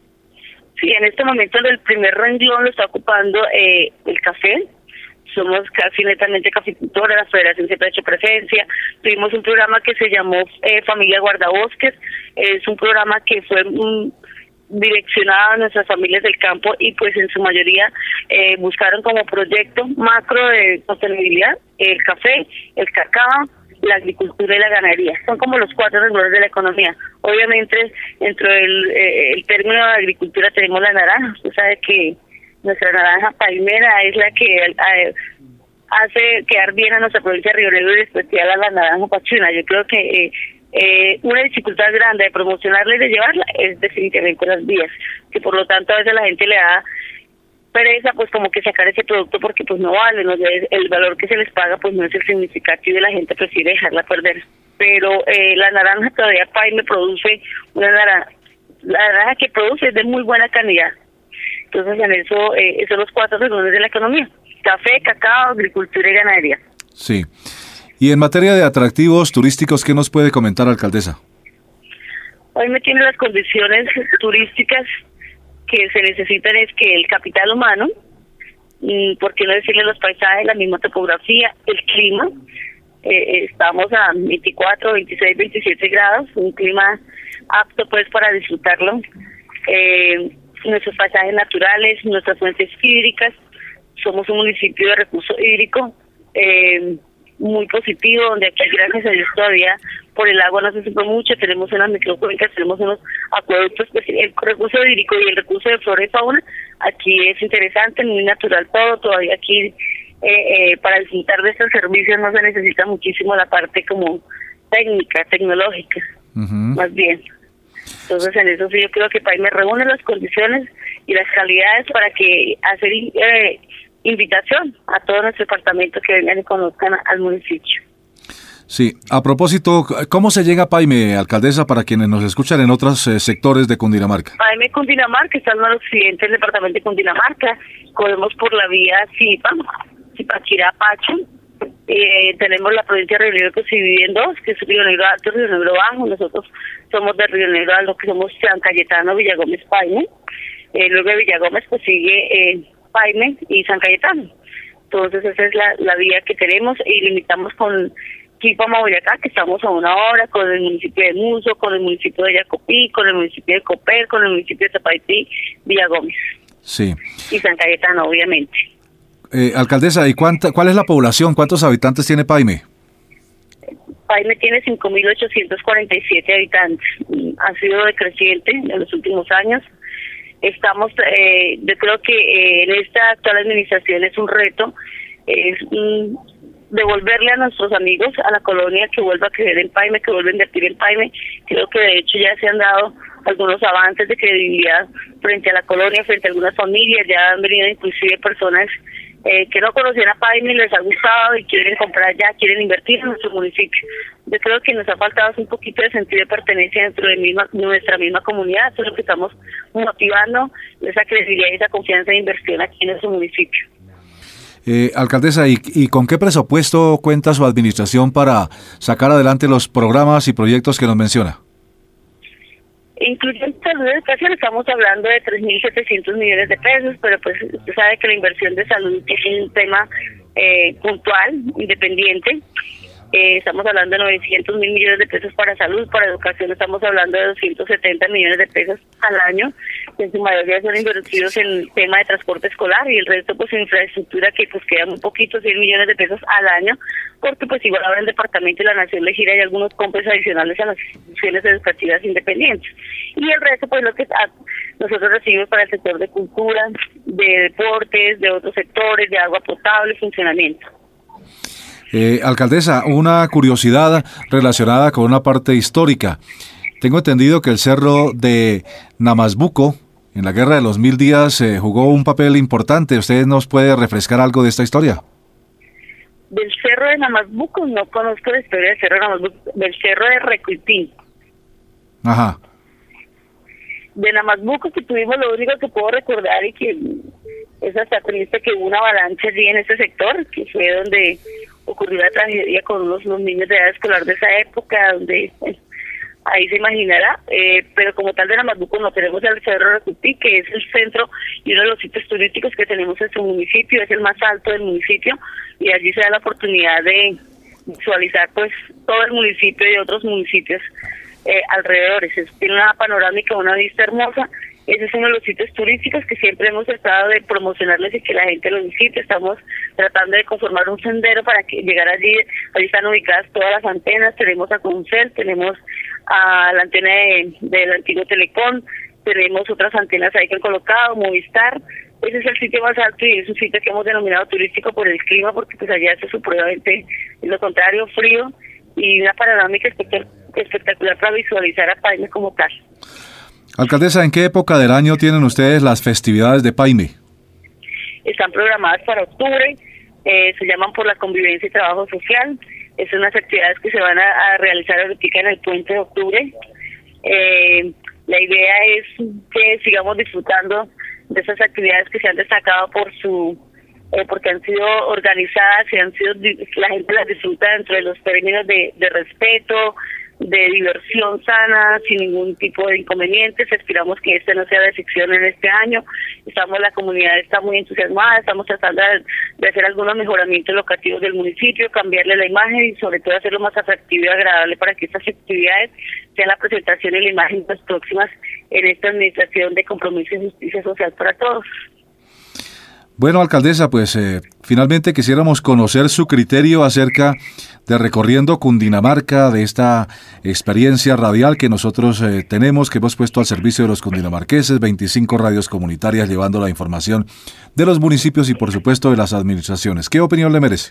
Sí, en este momento el primer renglón lo está ocupando eh, el café. Somos casi netamente caficultores, la Federación siempre ha hecho presencia. Tuvimos un programa que se llamó eh, Familia Guardabosques. Es un programa que fue... Um, direccionada a nuestras familias del campo y pues en su mayoría eh, buscaron como proyecto macro de sostenibilidad el café, el cacao, la agricultura y la ganadería. Son como los cuatro renglones de la economía. Obviamente dentro del eh, el término de agricultura tenemos la naranja. Usted sabe que nuestra naranja palmera es la que eh, hace quedar bien a nuestra provincia de Río Negro y especial a la naranja pachuna. Yo creo que eh, Eh, una dificultad grande de promocionarla y de llevarla es definitivamente las vías, que por lo tanto a veces la gente le da pereza pues como que sacar ese producto porque pues no vale, no, el valor que se les paga pues no es el significativo y la gente prefiere dejarla perder. Pero eh, la naranja todavía Paine produce una naranja, la naranja que produce es de muy buena calidad. Entonces en eso, eh, esos son los cuatro renglones de la economía: café, cacao, agricultura y ganadería. Sí. Y en materia de atractivos turísticos, ¿qué nos puede comentar, alcaldesa? Hoy me tiene las condiciones turísticas que se necesitan, es que el capital humano, por qué no decirle los paisajes, la misma topografía, el clima, eh, estamos a veinticuatro, veintiséis, veintisiete grados, un clima apto pues para disfrutarlo, eh, nuestros paisajes naturales, nuestras fuentes hídricas, somos un municipio de recurso hídrico, eh, muy positivo, donde aquí gracias a Dios todavía por el agua no se sufre mucho, tenemos unas microcuencas, tenemos unos acueductos, pues el recurso hídrico y el recurso de flora y fauna, aquí es interesante, muy natural todo, todavía aquí eh, eh, para disfrutar de estos servicios no se necesita muchísimo la parte como técnica, tecnológica, uh-huh. más bien. Entonces en eso sí yo creo que Paine reúne las condiciones y las calidades para que hacer eh, invitación a todo nuestro departamento que vengan y conozcan al municipio. Sí, a propósito, ¿cómo se llega a Paine, alcaldesa, para quienes nos escuchan en otros eh, sectores de Cundinamarca? Paine, Cundinamarca, está al noroccidente del departamento de Cundinamarca, cogemos por la vía Zipa, Zipaquirá, Pacho, eh, tenemos la provincia de Río Negro que se divide en dos, que es Río Negro Alto y Río Negro Bajo, nosotros somos de Río Negro Alto, que somos San Cayetano, Villagómez, Paine, eh, luego de Villagómez pues sigue eh, Paine y San Cayetano. Entonces esa es la, la vía que tenemos y limitamos con Quipama, Boyacá, que estamos a una hora, con el municipio de Muso, con el municipio de Yacopí, con el municipio de Copel, con el municipio de Zapaití, Villa Gómez. Sí. Y San Cayetano, obviamente. Eh, alcaldesa, ¿y cuánta, cuál es la población? ¿Cuántos habitantes tiene Paime? Paime tiene cinco mil ochocientos cuarenta y siete habitantes. Ha sido decreciente en los últimos años. Estamos, eh, yo creo que eh, en esta actual administración es un reto, es mm, devolverle a nuestros amigos, a la colonia, que vuelva a creer en Paime, que vuelva a invertir en Paime. Creo que de hecho ya se han dado algunos avances de credibilidad frente a la colonia, frente a algunas familias. Ya han venido inclusive personas eh, que no conocían a Paime y les ha gustado y quieren comprar ya, quieren invertir en nuestro municipio. Yo creo que nos ha faltado un poquito de sentido de pertenencia dentro de, misma, de nuestra misma comunidad. Eso es lo que estamos motivando, esa credibilidad y esa confianza de inversión aquí en nuestro municipio. Eh, alcaldesa, ¿y, ¿y con qué presupuesto cuenta su administración para sacar adelante los programas y proyectos que nos menciona? Incluyendo salud y educación, estamos hablando de tres mil setecientos millones de pesos, pero pues usted sabe que la inversión de salud es un tema eh, puntual, independiente. Eh, estamos hablando de novecientos mil millones de pesos para salud, para educación estamos hablando de doscientos setenta millones de pesos al año, que en su mayoría son invertidos en el tema de transporte escolar y el resto pues en infraestructura, que pues quedan un poquito, cien millones de pesos al año, porque pues igual ahora el departamento y la nación le gira y algunos compras adicionales a las instituciones educativas independientes. Y el resto pues lo que a, nosotros recibimos para el sector de cultura, de deportes, de otros sectores, de agua potable, funcionamiento. Eh, alcaldesa, una curiosidad relacionada con una parte histórica. Tengo entendido que el cerro de Namasbuco, en la Guerra de los Mil Días, eh, jugó un papel importante. ¿Usted nos puede refrescar algo de esta historia? Del cerro de Namasbuco no conozco la historia del cerro de Namasbuco, del cerro de Recuitín. Ajá. De Namasbuco, que tuvimos, lo único que puedo recordar y que es hasta triste, que hubo una avalancha allí en ese sector, que fue donde ocurrió la tragedia con unos, unos niños de edad escolar de esa época, donde bueno, ahí se imaginará, eh, pero como tal de Namasbuco no tenemos el Cerro Recupí, que es el centro y uno de los sitios turísticos que tenemos en su municipio, es el más alto del municipio, y allí se da la oportunidad de visualizar pues todo el municipio y otros municipios eh, alrededores. Es, tiene una panorámica, una vista hermosa. Ese es uno de los sitios turísticos que siempre hemos tratado de promocionarles y que la gente lo visite. Estamos tratando de conformar un sendero para que llegar allí. Allí están ubicadas todas las antenas. Tenemos a Concel, tenemos a la antena de, del antiguo Telecom, tenemos otras antenas ahí que han colocado, Movistar. Ese es el sitio más alto y es un sitio que hemos denominado turístico por el clima, porque pues allá hace supremamente lo contrario, frío, y una panorámica espectacular para visualizar a Paime como tal. Alcaldesa, ¿en qué época del año tienen ustedes las festividades de Paime? Están programadas para octubre, eh, se llaman por la convivencia y trabajo social. Es unas actividades que se van a, a realizar ahorita en el puente de octubre. Eh, la idea es que sigamos disfrutando de esas actividades que se han destacado por su, eh, porque han sido organizadas y han sido, la gente las disfruta dentro de los términos de, de respeto, de diversión sana, sin ningún tipo de inconvenientes. Esperamos que este no sea de ficción en este año. Estamos, la comunidad está muy entusiasmada, estamos tratando de, de hacer algunos mejoramientos locativos del municipio, cambiarle la imagen y sobre todo hacerlo más atractivo y agradable para que estas actividades sean la presentación y la imagen más próximas en esta administración de compromiso y justicia social para todos. Bueno, alcaldesa, pues eh, finalmente quisiéramos conocer su criterio acerca de recorriendo Cundinamarca, de esta experiencia radial que nosotros eh, tenemos, que hemos puesto al servicio de los cundinamarqueses, veinticinco radios comunitarias llevando la información de los municipios y por supuesto de las administraciones. ¿Qué opinión le merece?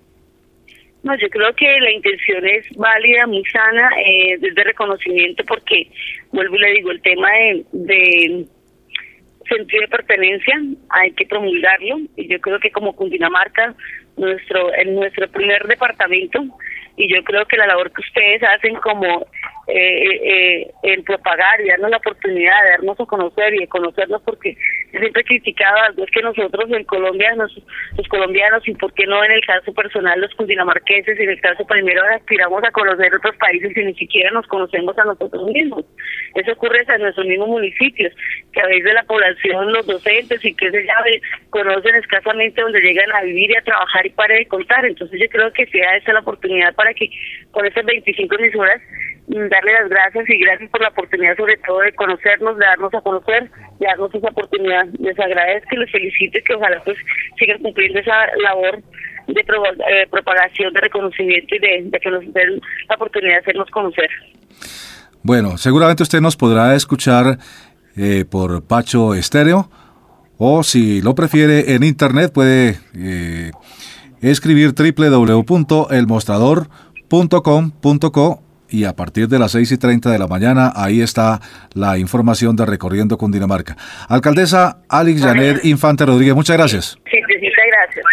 No, yo creo que la intención es válida, muy sana, eh, desde reconocimiento, porque, vuelvo y le digo, el tema de... de sentido de pertenencia hay que promulgarlo, y yo creo que como Cundinamarca, nuestro en nuestro primer departamento, y yo creo que la labor que ustedes hacen como eh, eh, en propagar y darnos la oportunidad de darnos a conocer y de conocernos, porque yo siempre he criticado algo, es que nosotros en Colombia, nos, los colombianos, y por qué no en el caso personal los cundinamarqueses, y en el caso primero aspiramos a conocer otros países y ni siquiera nos conocemos a nosotros mismos. Eso ocurre en nuestros mismos municipios, que a veces la población, los docentes y que se llame, conocen escasamente donde llegan a vivir y a trabajar y pare de contar. Entonces yo creo que sea esta la oportunidad para que con estas veinticinco emisoras darle las gracias, y gracias por la oportunidad sobre todo de conocernos, de darnos a conocer, de darnos esa oportunidad. Les agradezco y les felicito, y que ojalá pues sigan cumpliendo esa labor de pro, eh, propagación, de reconocimiento y de, de que nos den la oportunidad de hacernos conocer. Bueno, seguramente usted nos podrá escuchar eh, por Pacho Estéreo, o si lo prefiere en internet puede eh, escribir doble u doble u doble u punto el mostrador punto com punto co, y a partir de las seis y treinta de la mañana ahí está la información de Recorriendo Cundinamarca. Alcaldesa Alix Janet Infante Rodríguez, muchas gracias. Sí, sí, sí, gracias.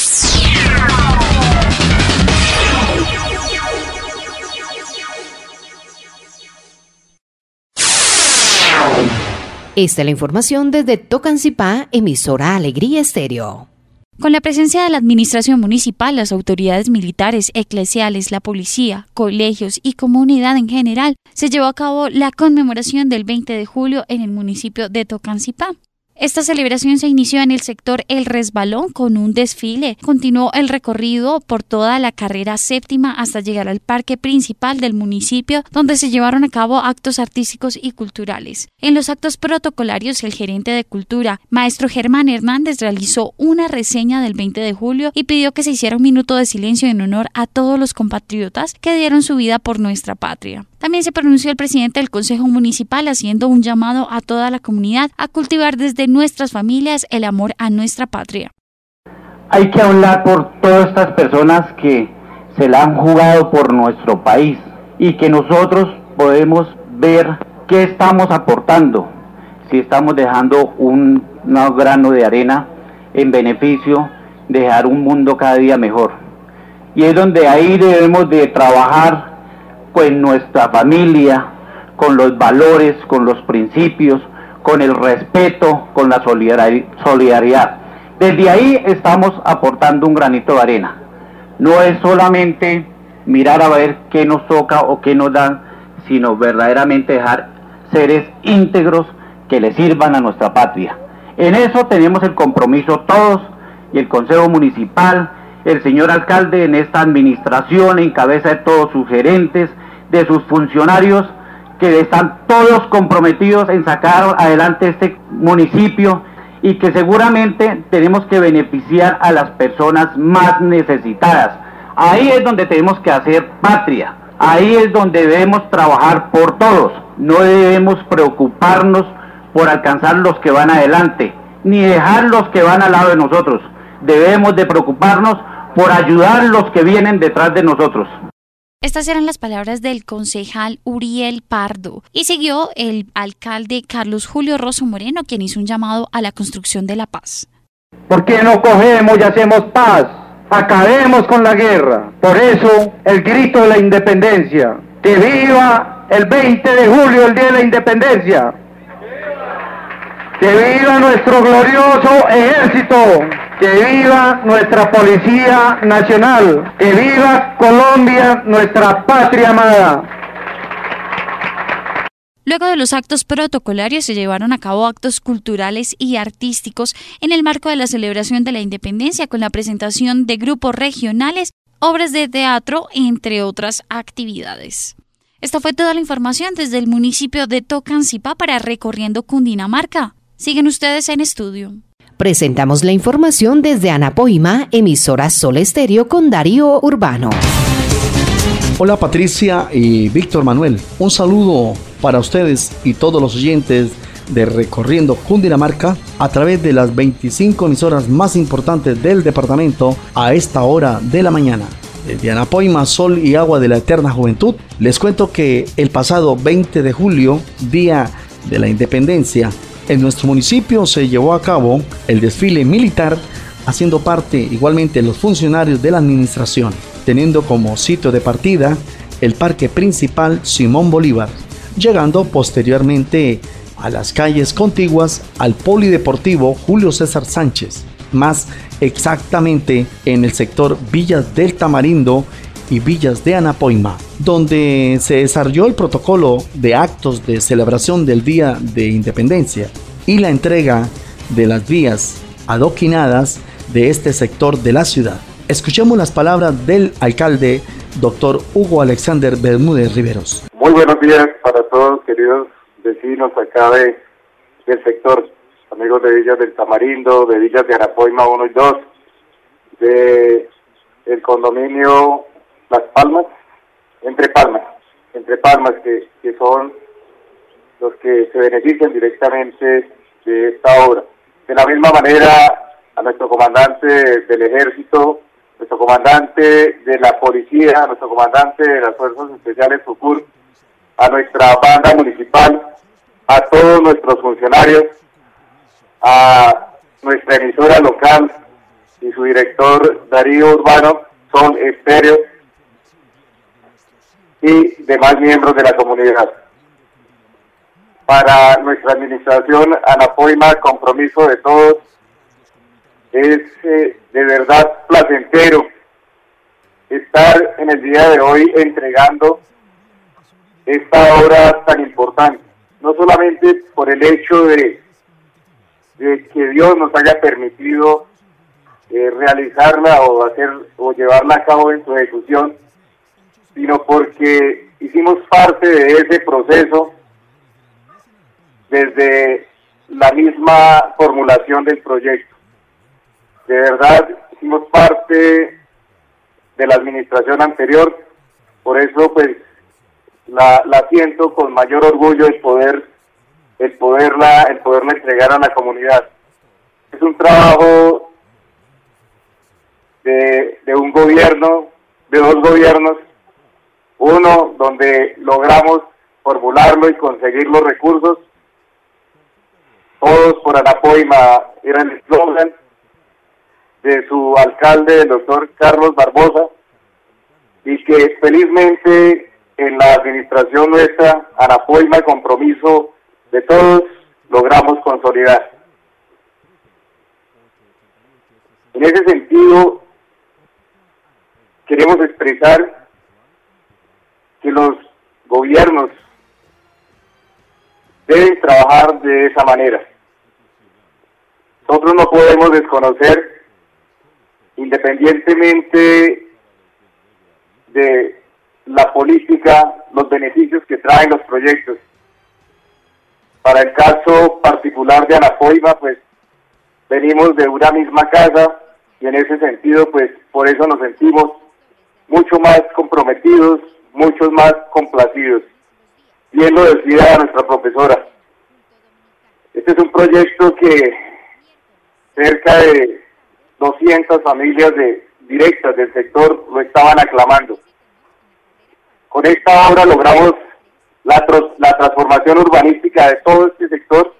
Esta es la información desde Tocancipá, emisora Alegría Estéreo. Con la presencia de la administración municipal, las autoridades militares, eclesiales, la policía, colegios y comunidad en general, se llevó a cabo la conmemoración del veinte de julio en el municipio de Tocancipá. Esta celebración se inició en el sector El Resbalón con un desfile. Continuó el recorrido por toda la carrera séptima hasta llegar al parque principal del municipio, donde se llevaron a cabo actos artísticos y culturales. En los actos protocolarios, el gerente de Cultura, maestro Germán Hernández, realizó una reseña del veinte de julio y pidió que se hiciera un minuto de silencio en honor a todos los compatriotas que dieron su vida por nuestra patria. También se pronunció el presidente del Consejo Municipal haciendo un llamado a toda la comunidad a cultivar desde nuestras familias el amor a nuestra patria. Hay que hablar por todas estas personas que se la han jugado por nuestro país y que nosotros podemos ver qué estamos aportando, si estamos dejando un, un grano de arena en beneficio de dejar un mundo cada día mejor. Y es donde ahí debemos de trabajar con nuestra familia, con los valores, con los principios, con el respeto, con la solidaridad. Desde ahí estamos aportando un granito de arena. No es solamente mirar a ver qué nos toca o qué nos dan, sino verdaderamente dejar seres íntegros que le sirvan a nuestra patria. En eso tenemos el compromiso todos, y el Consejo Municipal, el señor alcalde en esta administración, en cabeza de todos sus gerentes, de sus funcionarios, que están todos comprometidos en sacar adelante este municipio, y que seguramente tenemos que beneficiar a las personas más necesitadas. Ahí es donde tenemos que hacer patria, ahí es donde debemos trabajar por todos. No debemos preocuparnos por alcanzar los que van adelante, ni dejar los que van al lado de nosotros. Debemos de preocuparnos por ayudar a los que vienen detrás de nosotros. Estas eran las palabras del concejal Uriel Pardo, y siguió el alcalde Carlos Julio Rosso Moreno, quien hizo un llamado a la construcción de la paz. ¿Por qué no cogemos y hacemos paz? Acabemos con la guerra. Por eso el grito de la independencia. ¡Que viva el veinte de julio, el día de la independencia! ¡Que viva nuestro glorioso ejército! ¡Que viva nuestra Policía Nacional! ¡Que viva Colombia, nuestra patria amada! Luego de los actos protocolarios se llevaron a cabo actos culturales y artísticos en el marco de la celebración de la independencia, con la presentación de grupos regionales, obras de teatro, entre otras actividades. Esta fue toda la información desde el municipio de Tocancipá para Recorriendo Cundinamarca. Siguen ustedes en estudio. Presentamos la información desde Anapoima, emisora Sol Estéreo con Darío Urbano. Hola Patricia y Víctor Manuel, un saludo para ustedes y todos los oyentes de Recorriendo Cundinamarca a través de las veinticinco emisoras más importantes del departamento a esta hora de la mañana. Desde Anapoima, Sol y Agua de la Eterna Juventud, les cuento que el pasado veinte de julio, día de la independencia, en nuestro municipio se llevó a cabo el desfile militar, haciendo parte igualmente los funcionarios de la administración, teniendo como sitio de partida el parque principal Simón Bolívar, llegando posteriormente a las calles contiguas al Polideportivo Julio César Sánchez, más exactamente en el sector Villas del Tamarindo y Villas de Anapoima, donde se desarrolló el protocolo de actos de celebración del Día de Independencia y la entrega de las vías adoquinadas de este sector de la ciudad. Escuchemos las palabras del alcalde, doctor Hugo Alexander Bermúdez Riveros. Muy buenos días para todos, queridos vecinos acá de, del sector, amigos de Villas del Tamarindo, de Villas de Anapoima uno y dos, de el condominio Las Palmas, Entre Palmas, Entre Palmas, que, que son los que se benefician directamente de esta obra. De la misma manera, a nuestro comandante del Ejército, nuestro comandante de la Policía, a nuestro comandante de las Fuerzas Especiales SUCUR, a nuestra banda municipal, a todos nuestros funcionarios, a nuestra emisora local y su director Darío Urbano, Sol Estéreo, y demás miembros de la comunidad. Para nuestra administración Anapoima, compromiso de todos, es eh, de verdad placentero estar en el día de hoy entregando esta obra tan importante, no solamente por el hecho de, de que Dios nos haya permitido eh, realizarla o hacer o llevarla a cabo en su ejecución, sino porque hicimos parte de ese proceso desde la misma formulación del proyecto. De verdad, hicimos parte de la administración anterior, por eso pues la, la siento con mayor orgullo el poder, el poderla, el poderla entregar a la comunidad. Es un trabajo de, de un gobierno, de dos gobiernos, uno donde logramos formularlo y conseguir los recursos, todos por Anapoima era el eslogan de su alcalde, el doctor Carlos Barbosa, y que felizmente en la administración nuestra, Anapoima, compromiso de todos, logramos consolidar. En ese sentido, queremos expresar que los gobiernos deben trabajar de esa manera. Nosotros no podemos desconocer, independientemente de la política, los beneficios que traen los proyectos. Para el caso particular de Anapoima, pues venimos de una misma casa y en ese sentido, pues por eso nos sentimos mucho más comprometidos, muchos más complacidos. Bien lo decía nuestra profesora. Este es un proyecto que cerca de doscientas familias de, directas del sector lo estaban aclamando. Con esta obra logramos la, la transformación urbanística de todo este sector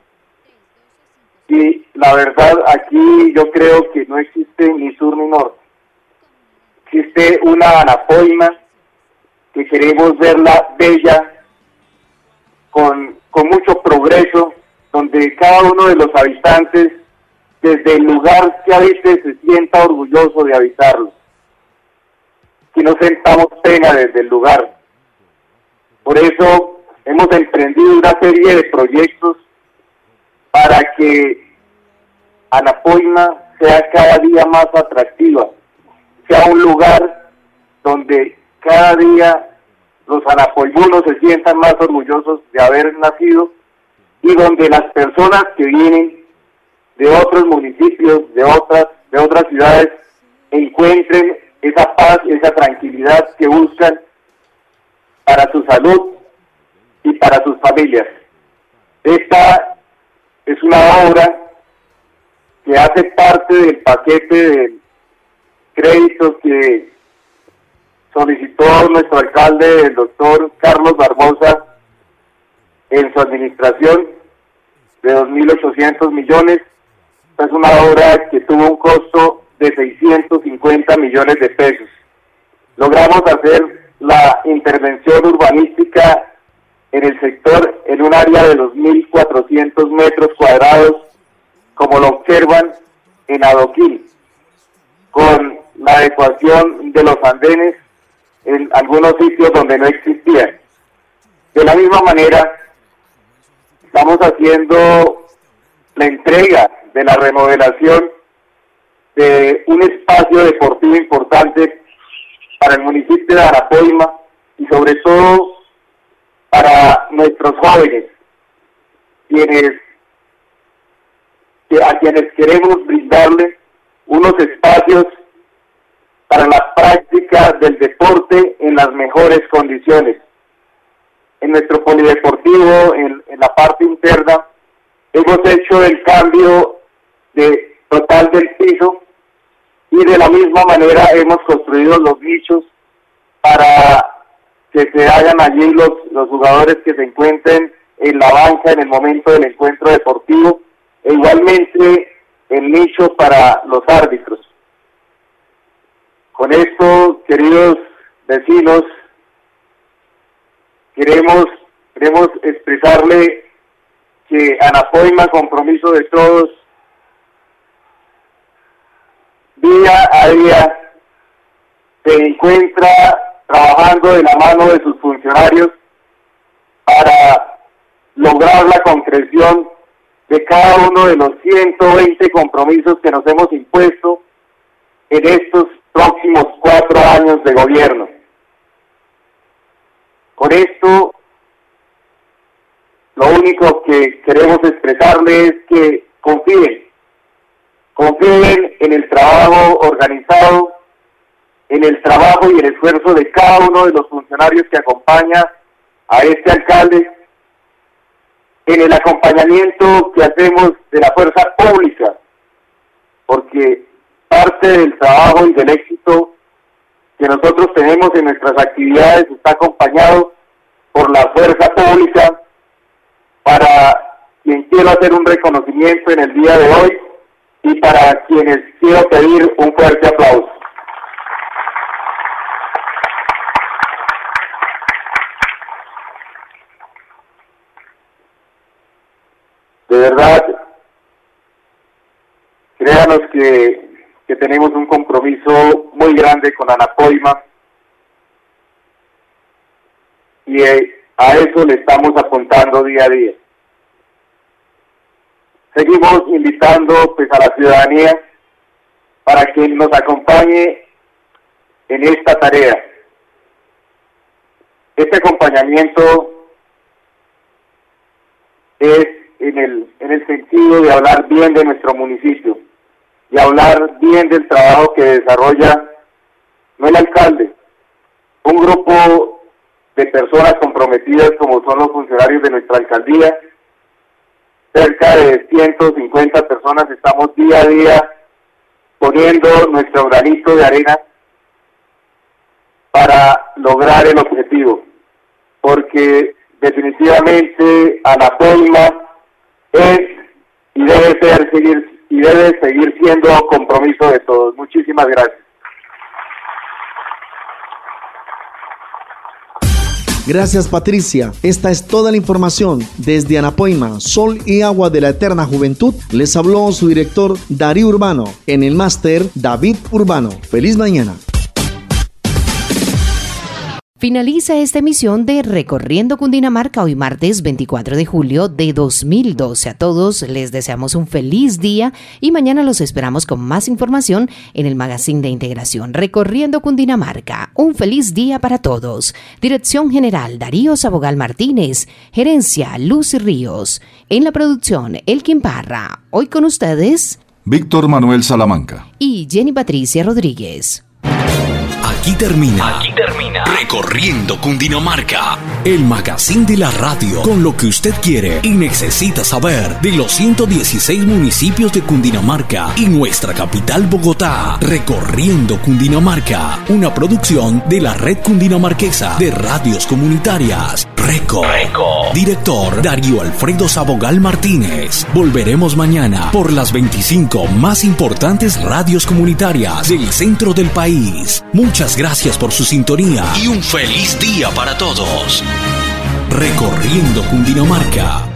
y la verdad aquí yo creo que no existe ni sur ni norte. Existe una Anapoima que queremos verla bella, con, con mucho progreso, donde cada uno de los habitantes, desde el lugar que habite, se sienta orgulloso de habitarlo. Que no sentamos pena desde el lugar. Por eso hemos emprendido una serie de proyectos para que Anapoima sea cada día más atractiva, sea un lugar donde cada día los anapoimunos se sientan más orgullosos de haber nacido y donde las personas que vienen de otros municipios, de otras, de otras ciudades, encuentren esa paz, esa tranquilidad que buscan para su salud y para sus familias. Esta es una obra que hace parte del paquete de créditos que solicitó nuestro alcalde, el doctor Carlos Barbosa, en su administración de dos mil ochocientos millones. Esta es una obra que tuvo un costo de seiscientos cincuenta millones de pesos. Logramos hacer la intervención urbanística en el sector en un área de los mil cuatrocientos metros cuadrados, como lo observan en Adoquín, con la adecuación de los andenes en algunos sitios donde no existían. De la misma manera, estamos haciendo la entrega de la remodelación de un espacio deportivo importante para el municipio de Anapoima y sobre todo para nuestros jóvenes, quienes a quienes queremos brindarles unos espacios para la práctica del deporte en las mejores condiciones. En nuestro polideportivo, en, en la parte interna, hemos hecho el cambio de total del piso y de la misma manera hemos construido los nichos para que se hagan allí los, los jugadores que se encuentren en la banca en el momento del encuentro deportivo, e igualmente el nicho para los árbitros. Con esto, queridos vecinos, queremos, queremos expresarle que Anapoima, compromiso de todos, día a día se encuentra trabajando de la mano de sus funcionarios para lograr la concreción de cada uno de los ciento veinte compromisos que nos hemos impuesto en estos próximos cuatro años de gobierno. Con esto, lo único que queremos expresarles es que confíen, confíen en el trabajo organizado, en el trabajo y el esfuerzo de cada uno de los funcionarios que acompaña a este alcalde, en el acompañamiento que hacemos de la fuerza pública, porque parte del trabajo y del éxito que nosotros tenemos en nuestras actividades está acompañado por la fuerza pública, para quien quiero hacer un reconocimiento en el día de hoy y para quienes quiero pedir un fuerte aplauso. De verdad, créanos que, que tenemos un compromiso muy grande con Anapoima y eh, a eso le estamos apuntando día a día. Seguimos invitando pues a la ciudadanía para que nos acompañe en esta tarea. Este acompañamiento es en el, en el sentido de hablar bien de nuestro municipio y hablar bien del trabajo que desarrolla no el alcalde, un grupo de personas comprometidas como son los funcionarios de nuestra alcaldía. Cerca de ciento cincuenta personas estamos día a día poniendo nuestro granito de arena para lograr el objetivo, porque definitivamente Anapoima es y debe ser seguir y debe seguir siendo compromiso de todos. Muchísimas gracias. Gracias, Patricia. Esta es toda la información desde Anapoima, Sol y Agua de la Eterna Juventud. Les habló su director Darío Urbano, en el máster David Urbano. Feliz mañana. Finaliza esta emisión de Recorriendo Cundinamarca hoy martes veinticuatro de julio de dos mil doce. A todos les deseamos un feliz día y mañana los esperamos con más información en el Magazine de Integración Recorriendo Cundinamarca. Un feliz día para todos. Dirección General Darío Sabogal Martínez. Gerencia Lucy Ríos. En la producción Elkin Parra. Hoy con ustedes Víctor Manuel Salamanca y Jenny Patricia Rodríguez. Aquí termina, Aquí termina Recorriendo Cundinamarca, el magazine de la radio con lo que usted quiere y necesita saber de los ciento dieciséis municipios de Cundinamarca y nuestra capital Bogotá. Recorriendo Cundinamarca, una producción de la Red Cundinamarquesa de Radios Comunitarias. Reco. Reco. Director Darío Alfredo Sabogal Martínez. Volveremos mañana por las veinticinco más importantes radios comunitarias del centro del país. Muchas gracias por su sintonía y y un feliz día para todos. Recorriendo Cundinamarca.